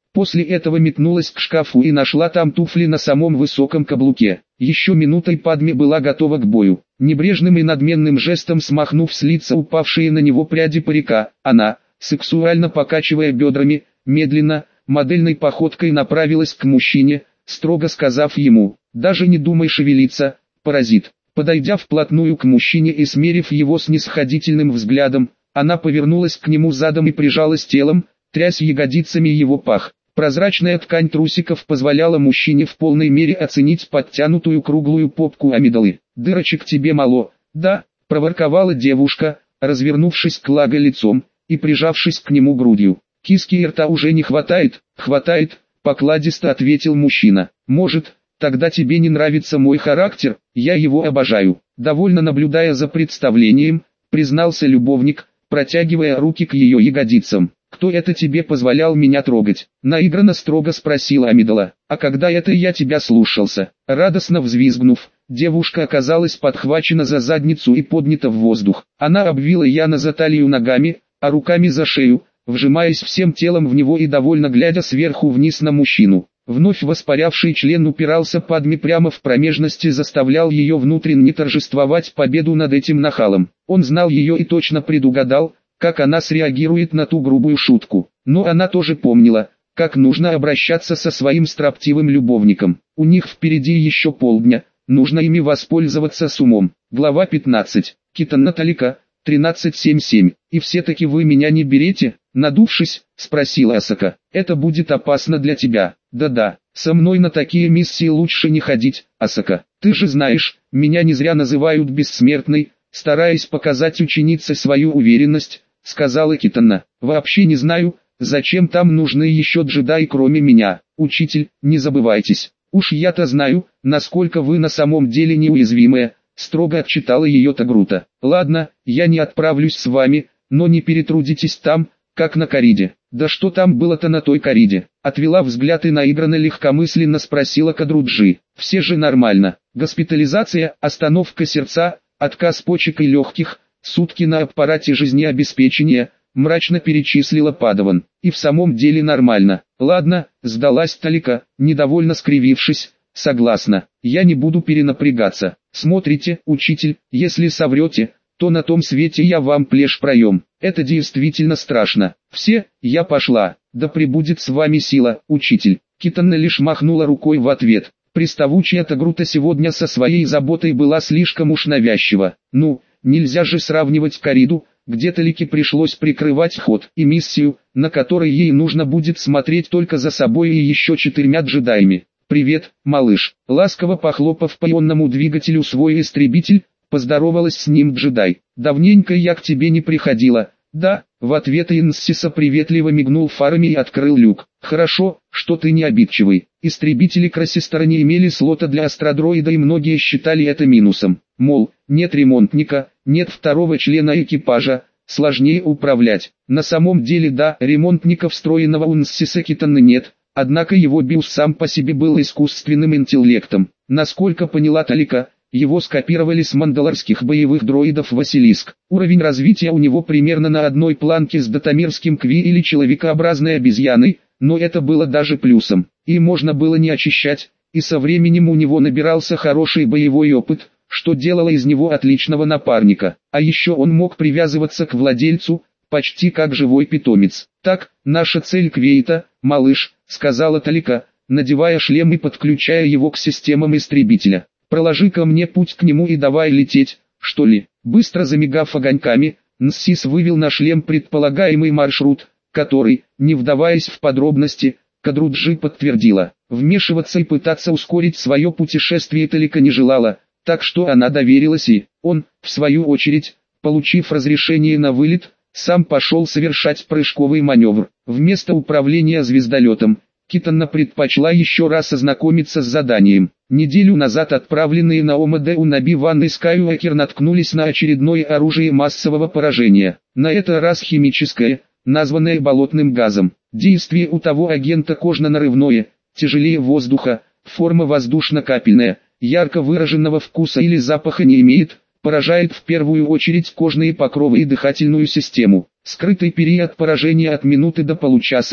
После этого метнулась к шкафу и нашла там туфли на самом высоком каблуке. Еще минутой Падме была готова к бою. Небрежным и надменным жестом смахнув с лица упавшие на него пряди парика, она, сексуально покачивая бедрами, медленно, модельной походкой направилась к мужчине, строго сказав ему: «Даже не думай шевелиться, паразит». Подойдя вплотную к мужчине и смерив его снисходительным взглядом, она повернулась к нему задом и прижалась телом, трясь ягодицами его пах. Прозрачная ткань трусиков позволяла мужчине в полной мере оценить подтянутую круглую попку Амидалы. «Дырочек тебе мало, да?» – проворковала девушка, развернувшись к Лаго лицом и прижавшись к нему грудью. «Киски и рта уже не хватает?» «Хватает», – покладисто ответил мужчина. «Может, тогда тебе не нравится мой характер? Я его обожаю». Довольно наблюдая за представлением, признался любовник, протягивая руки к ее ягодицам. «Кто это тебе позволял меня трогать?» Наигранно строго спросила Амидала. «А когда это я тебя слушался?» Радостно взвизгнув, девушка оказалась подхвачена за задницу и поднята в воздух. Она обвила Яна за талию ногами, а руками за шею, вжимаясь всем телом в него и довольно глядя сверху вниз на мужчину. Вновь воспарявший член упирался Падме прямо в промежность и заставлял ее внутренне торжествовать победу над этим нахалом. Он знал ее и точно предугадал, как она среагирует на ту грубую шутку. Но она тоже помнила, как нужно обращаться со своим строптивым любовником. У них впереди еще полдня, нужно ими воспользоваться с умом. Глава пятнадцать. Китана Талика, тринадцать семь семь. «И все-таки вы меня не берете?» Надувшись, спросила Асака. «Это будет опасно для тебя». «Да-да, со мной на такие миссии лучше не ходить, Асака. Ты же знаешь, меня не зря называют бессмертной», стараясь показать ученице свою уверенность, сказала Китана. «Вообще не знаю, зачем там нужны еще джедаи кроме меня. Учитель, не забывайтесь. Уж я-то знаю, насколько вы на самом деле неуязвимая», строго отчитала ее Тагрута. «Ладно, я не отправлюсь с вами, но не перетрудитесь там, как на кориде». «Да что там было-то на той кориде?» Отвела взгляд и наигранно легкомысленно спросила Кадруджи. «Все же нормально. Госпитализация, остановка сердца, отказ почек и легких, сутки на аппарате жизнеобеспечения», мрачно перечислила Падаван. «И в самом деле нормально». «Ладно», сдалась Талика, недовольно скривившись. «Согласна, я не буду перенапрягаться. Смотрите, учитель, если соврете, то на том свете я вам плешь проем. Это действительно страшно. Все, я пошла. Да пребудет с вами сила, учитель». Китана лишь махнула рукой в ответ. Приставучая Тагрута сегодня со своей заботой была слишком уж навязчива. Ну, нельзя же сравнивать кориду, где Талике пришлось прикрывать ход, и миссию, на которой ей нужно будет смотреть только за собой и еще четырьмя джедаями. «Привет, малыш». Ласково похлопав по ионному двигателю свой истребитель, поздоровалась с ним джедай. «Давненько я к тебе не приходила». «Да», в ответ Инссиса приветливо мигнул фарами и открыл люк. «Хорошо, что ты не обидчивый». Истребители Красистора не имели слота для астродроида и многие считали это минусом. Мол, нет ремонтника, нет второго члена экипажа, сложнее управлять. На самом деле да, ремонтника встроенного у Инссиса Китаны нет, однако его биос сам по себе был искусственным интеллектом. Насколько поняла Талика, его скопировали с мандалорских боевых дроидов Василиск. Уровень развития у него примерно на одной планке с датамирским Кви или человекообразной обезьяной, но это было даже плюсом. И можно было не очищать, и со временем у него набирался хороший боевой опыт, что делало из него отличного напарника. А еще он мог привязываться к владельцу, почти как живой питомец. «Так, наша цель Квейта, малыш», — сказала Талика, надевая шлем и подключая его к системам истребителя. «Проложи-ка мне путь к нему и давай лететь, что ли». Быстро замигав огоньками, Нссис вывел на шлем предполагаемый маршрут, который, не вдаваясь в подробности, Кадруджи подтвердила. Вмешиваться и пытаться ускорить свое путешествие Талика не желала, так что она доверилась и, он, в свою очередь, получив разрешение на вылет, сам пошел совершать прыжковый маневр. Вместо управления звездолетом, Китана предпочла еще раз ознакомиться с заданием. Неделю назад отправленные на Омадеу Наби Ван и Скайуэкер наткнулись на очередное оружие массового поражения. На этот раз химическое, названное болотным газом. Действие у того агента кожно-нарывное, тяжелее воздуха, форма воздушно-капельная, ярко выраженного вкуса или запаха не имеет, поражает в первую очередь кожные покровы и дыхательную систему. Скрытый период поражения от минуты до получаса,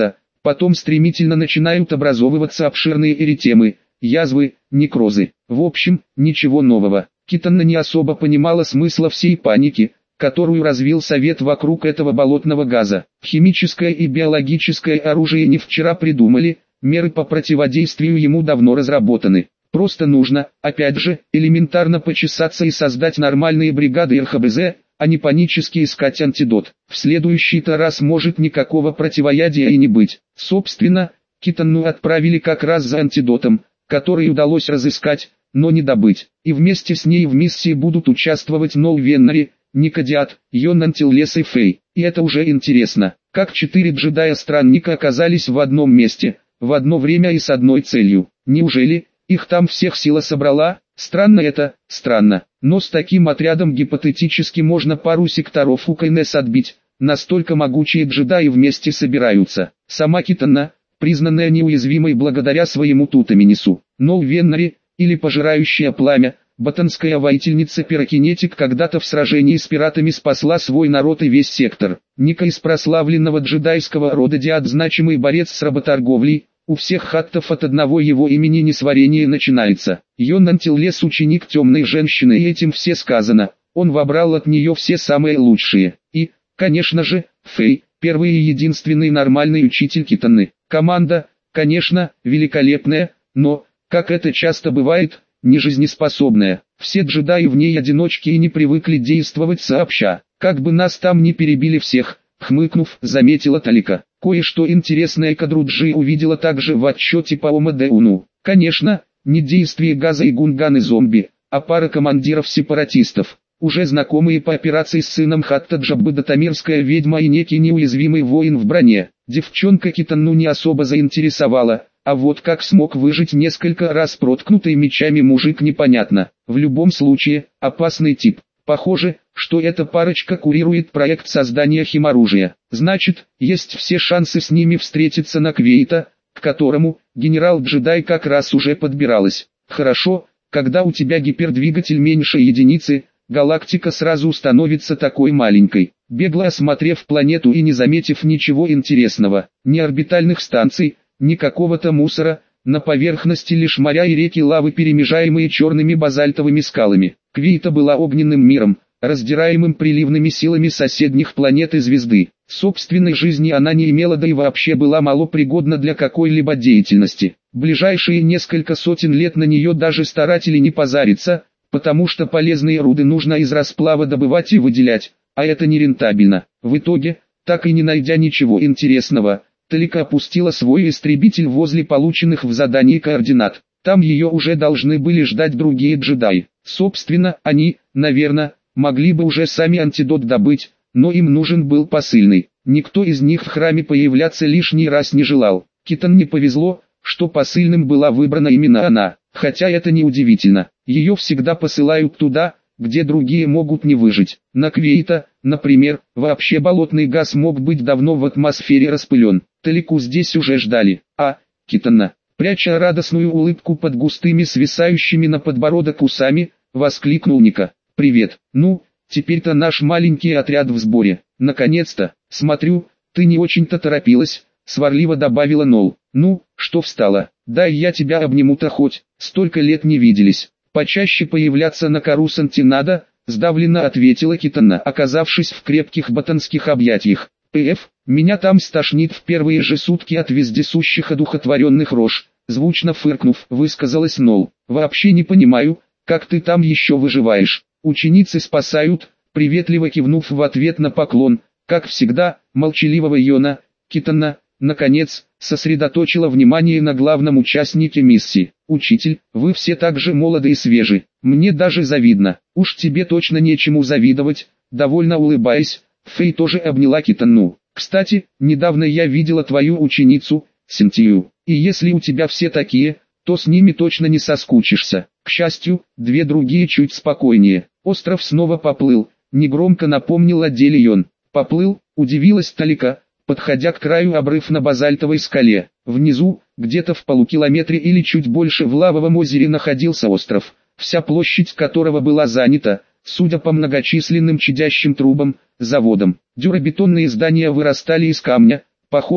Потом стремительно начинают образовываться обширные эритемы, язвы, некрозы. В общем, ничего нового. Китанна не особо понимала смысла всей паники, которую развил Совет вокруг этого болотного газа. Химическое и биологическое оружие не вчера придумали, меры по противодействию ему давно разработаны. Просто нужно, опять же, элементарно почесаться и создать нормальные бригады эр ха бэ зэ, а не панически искать антидот. В следующий-то раз может никакого противоядия и не быть. Собственно, Китанну отправили как раз за антидотом, который удалось разыскать, но не добыть. И вместе с ней в миссии будут участвовать Нол Веннери, Никодиад, Йон Антиллес и Фэй. И это уже интересно, как четыре джедая-странника оказались в одном месте, в одно время и с одной целью. Неужели их там всех сила собрала? Странно это, странно. Но с таким отрядом гипотетически можно пару секторов у КНС отбить. Настолько могучие джедаи вместе собираются. Сама Китанна, признанная неуязвимой благодаря своему Тутаминису, Нол Веннери, или пожирающее пламя, ботанская воительница пирокинетик когда-то в сражении с пиратами спасла свой народ и весь сектор. Ника из прославленного джедайского рода Диад, значимый борец с работорговлей. У всех хаттов от одного его имени несварение начинается. Йон Антиллес ученик темной женщины, и этим все сказано. Он вобрал от нее все самые лучшие. И, конечно же, Фэй, первый и единственный нормальный учитель Китанны. Команда, конечно, великолепная, но, как это часто бывает, не жизнеспособная. Все джедаи в ней одиночки и не привыкли действовать сообща. Как бы нас там не перебили всех, хмыкнув, заметила Талика. Кое-что интересное Кадруджи увидела также в отчете по Омадеуну. Конечно, не действие Газа и Гунган и зомби, а пара командиров-сепаратистов, уже знакомые по операции с сыном Хатта Джаббы Датамирская ведьма и некий неуязвимый воин в броне. Девчонка Китанну не особо заинтересовала, а вот как смог выжить несколько раз проткнутый мечами мужик непонятно. В любом случае, опасный тип. Похоже, что эта парочка курирует проект создания химоружия. Значит, есть все шансы с ними встретиться на Квейта, к которому генерал-джедай как раз уже подбиралась. Хорошо, когда у тебя гипердвигатель меньше единицы, галактика сразу становится такой маленькой. Бегло осмотрев планету и не заметив ничего интересного, ни орбитальных станций, ни какого-то мусора, на поверхности лишь моря и реки лавы, перемежаемые черными базальтовыми скалами. Квейта была огненным миром, раздираемым приливными силами соседних планет и звезды. Собственной жизни она не имела, да и вообще была малопригодна для какой-либо деятельности. Ближайшие несколько сотен лет на нее даже старатели не позарятся, потому что полезные руды нужно из расплава добывать и выделять, а это нерентабельно. В итоге, так и не найдя ничего интересного, Талика опустила свой истребитель возле полученных в задании координат. Там ее уже должны были ждать другие джедаи. Собственно, они, наверное, могли бы уже сами антидот добыть, но им нужен был посыльный. Никто из них в храме появляться лишний раз не желал. Китанне повезло, что посыльным была выбрана именно она, хотя это не удивительно. Ее всегда посылают туда, где другие могут не выжить. На Квейта, например, вообще болотный газ мог быть давно в атмосфере распылен. Талику здесь уже ждали. А, Китанна, пряча радостную улыбку под густыми свисающими на подбородок усами, воскликнул Ника. «Привет, ну, теперь-то наш маленький отряд в сборе. Наконец-то, смотрю, ты не очень-то торопилась», сварливо добавила Нол. «Ну, что встала? Дай я тебя обниму-то хоть, столько лет не виделись». «Почаще появляться на Карусанте надо», сдавленно ответила Китанна, оказавшись в крепких ботанских объятиях. «Пф, меня там стошнит в первые же сутки от вездесущих одухотворенных рож», звучно фыркнув, высказалась Нол. «Вообще не понимаю, как ты там еще выживаешь. Ученицы спасают», приветливо кивнув в ответ на поклон, как всегда, молчаливого Йона, Китанна, наконец, сосредоточила внимание на главном участнике миссии. «Учитель, вы все так же молоды и свежи, мне даже завидно, уж тебе точно нечему завидовать», довольно улыбаясь, Фэй тоже обняла Китанну. «Кстати, недавно я видела твою ученицу, Синтию, и если у тебя все такие, то с ними точно не соскучишься». К счастью, две другие чуть спокойнее. Остров снова поплыл, негромко напомнил о деле Йон. «Поплыл?» – удивилась Талика, подходя к краю обрыв на базальтовой скале. Внизу, где-то в полукилометре или чуть больше в лавовом озере находился остров, вся площадь которого была занята, судя по многочисленным чадящим трубам, заводом. Дюрабетонные здания вырастали из камня, похоже,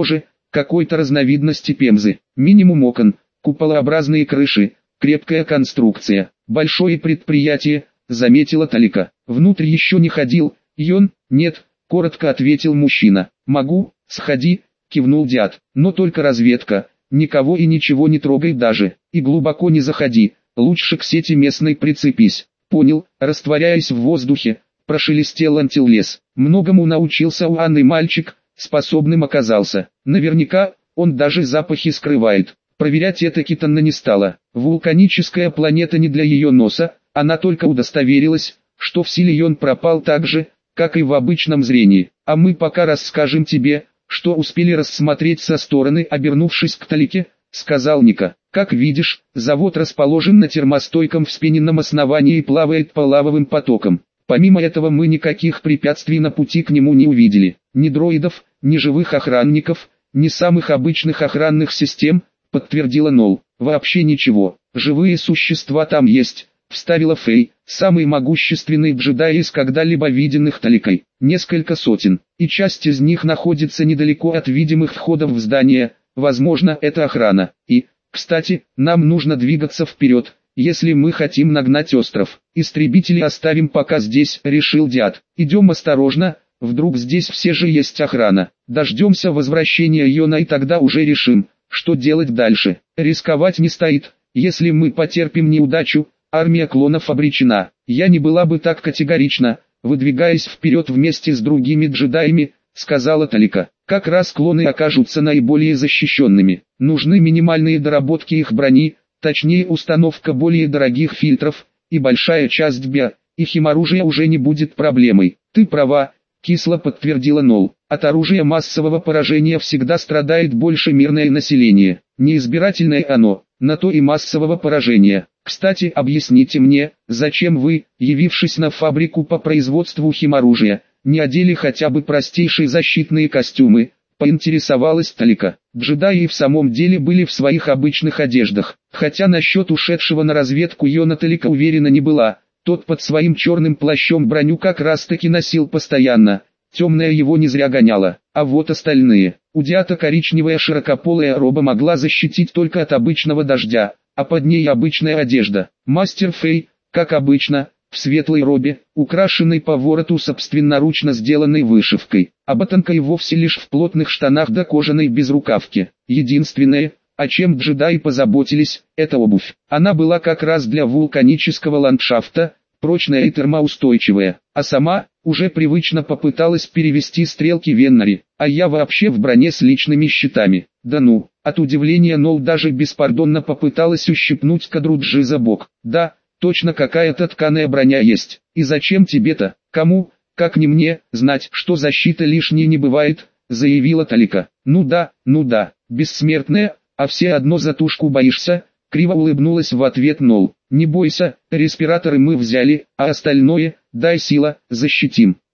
какой-то разновидности пемзы. Минимум окон, куполообразные крыши, крепкая конструкция, большое предприятие, заметила Талика. Внутрь еще не ходил, Йон? Нет, коротко ответил мужчина. Могу, сходи, кивнул дяд, но только разведка, никого и ничего не трогай даже, и глубоко не заходи, лучше к сети местной прицепись. Понял, растворяясь в воздухе, прошелестел антиллес. Многому научился у Анны мальчик, способным оказался. Наверняка, он даже запахи скрывает. Проверять это Китанна не стала. Вулканическая планета не для ее носа, она только удостоверилась, что в силе Йон пропал так же, как и в обычном зрении. А мы пока расскажем тебе, что успели рассмотреть со стороны, обернувшись к Талике, сказал Ника. Как видишь, завод расположен на термостойком вспененном основании и плавает по лавовым потокам. Помимо этого мы никаких препятствий на пути к нему не увидели. Ни дроидов, ни живых охранников, ни самых обычных охранных систем, подтвердила Нол. Вообще ничего. Живые существа там есть, вставила Фэй, самый могущественный джедай из когда-либо виденных Таликой. Несколько сотен, и часть из них находится недалеко от видимых входов в здание, возможно это охрана. И, кстати, нам нужно двигаться вперед, если мы хотим нагнать остров. Истребители оставим пока здесь, решил дяд. Идем осторожно, вдруг здесь все же есть охрана. Дождемся возвращения Йона и тогда уже решим, что делать дальше. Рисковать не стоит, если мы потерпим неудачу, армия клонов обречена. Я не была бы так категорична, выдвигаясь вперед вместе с другими джедаями, сказала Талика. Как раз клоны окажутся наиболее защищенными. Нужны минимальные доработки их брони, точнее установка более дорогих фильтров, и большая часть био, и химоружия уже не будет проблемой. Ты права, кисло подтвердила Нол. От оружия массового поражения всегда страдает больше мирное население. Неизбирательное оно, на то и массового поражения. Кстати, объясните мне, зачем вы, явившись на фабрику по производству химоружия, не одели хотя бы простейшие защитные костюмы, поинтересовалась Талика. Джедаи в самом деле были в своих обычных одеждах, хотя насчет ушедшего на разведку Йона Талика уверена не была, тот под своим черным плащом броню как раз таки носил постоянно, темная его не зря гоняла, а вот остальные. У Диата коричневая широкополая роба могла защитить только от обычного дождя, а под ней обычная одежда. Мастер Фэй, как обычно, в светлой робе, украшенной по вороту собственноручно сделанной вышивкой, а ботанка и вовсе лишь в плотных штанах да кожаной безрукавке. Единственное, о чем джедаи позаботились, это обувь. Она была как раз для вулканического ландшафта, прочная и термоустойчивая, а сама, уже привычно попыталась перевести стрелки Веннари, а я вообще в броне с личными щитами. Да ну, от удивления Нол даже беспардонно попыталась ущипнуть Кадруджи за бок. Да, точно какая-то тканая броня есть. И зачем тебе-то? Кому, как не мне, знать, что защита лишней не бывает, заявила Талика. Ну да, ну да, бессмертная, а все одно за тушку боишься, криво улыбнулась в ответ Нол. Не бойся, респираторы мы взяли, а остальное, дай сила, защитим.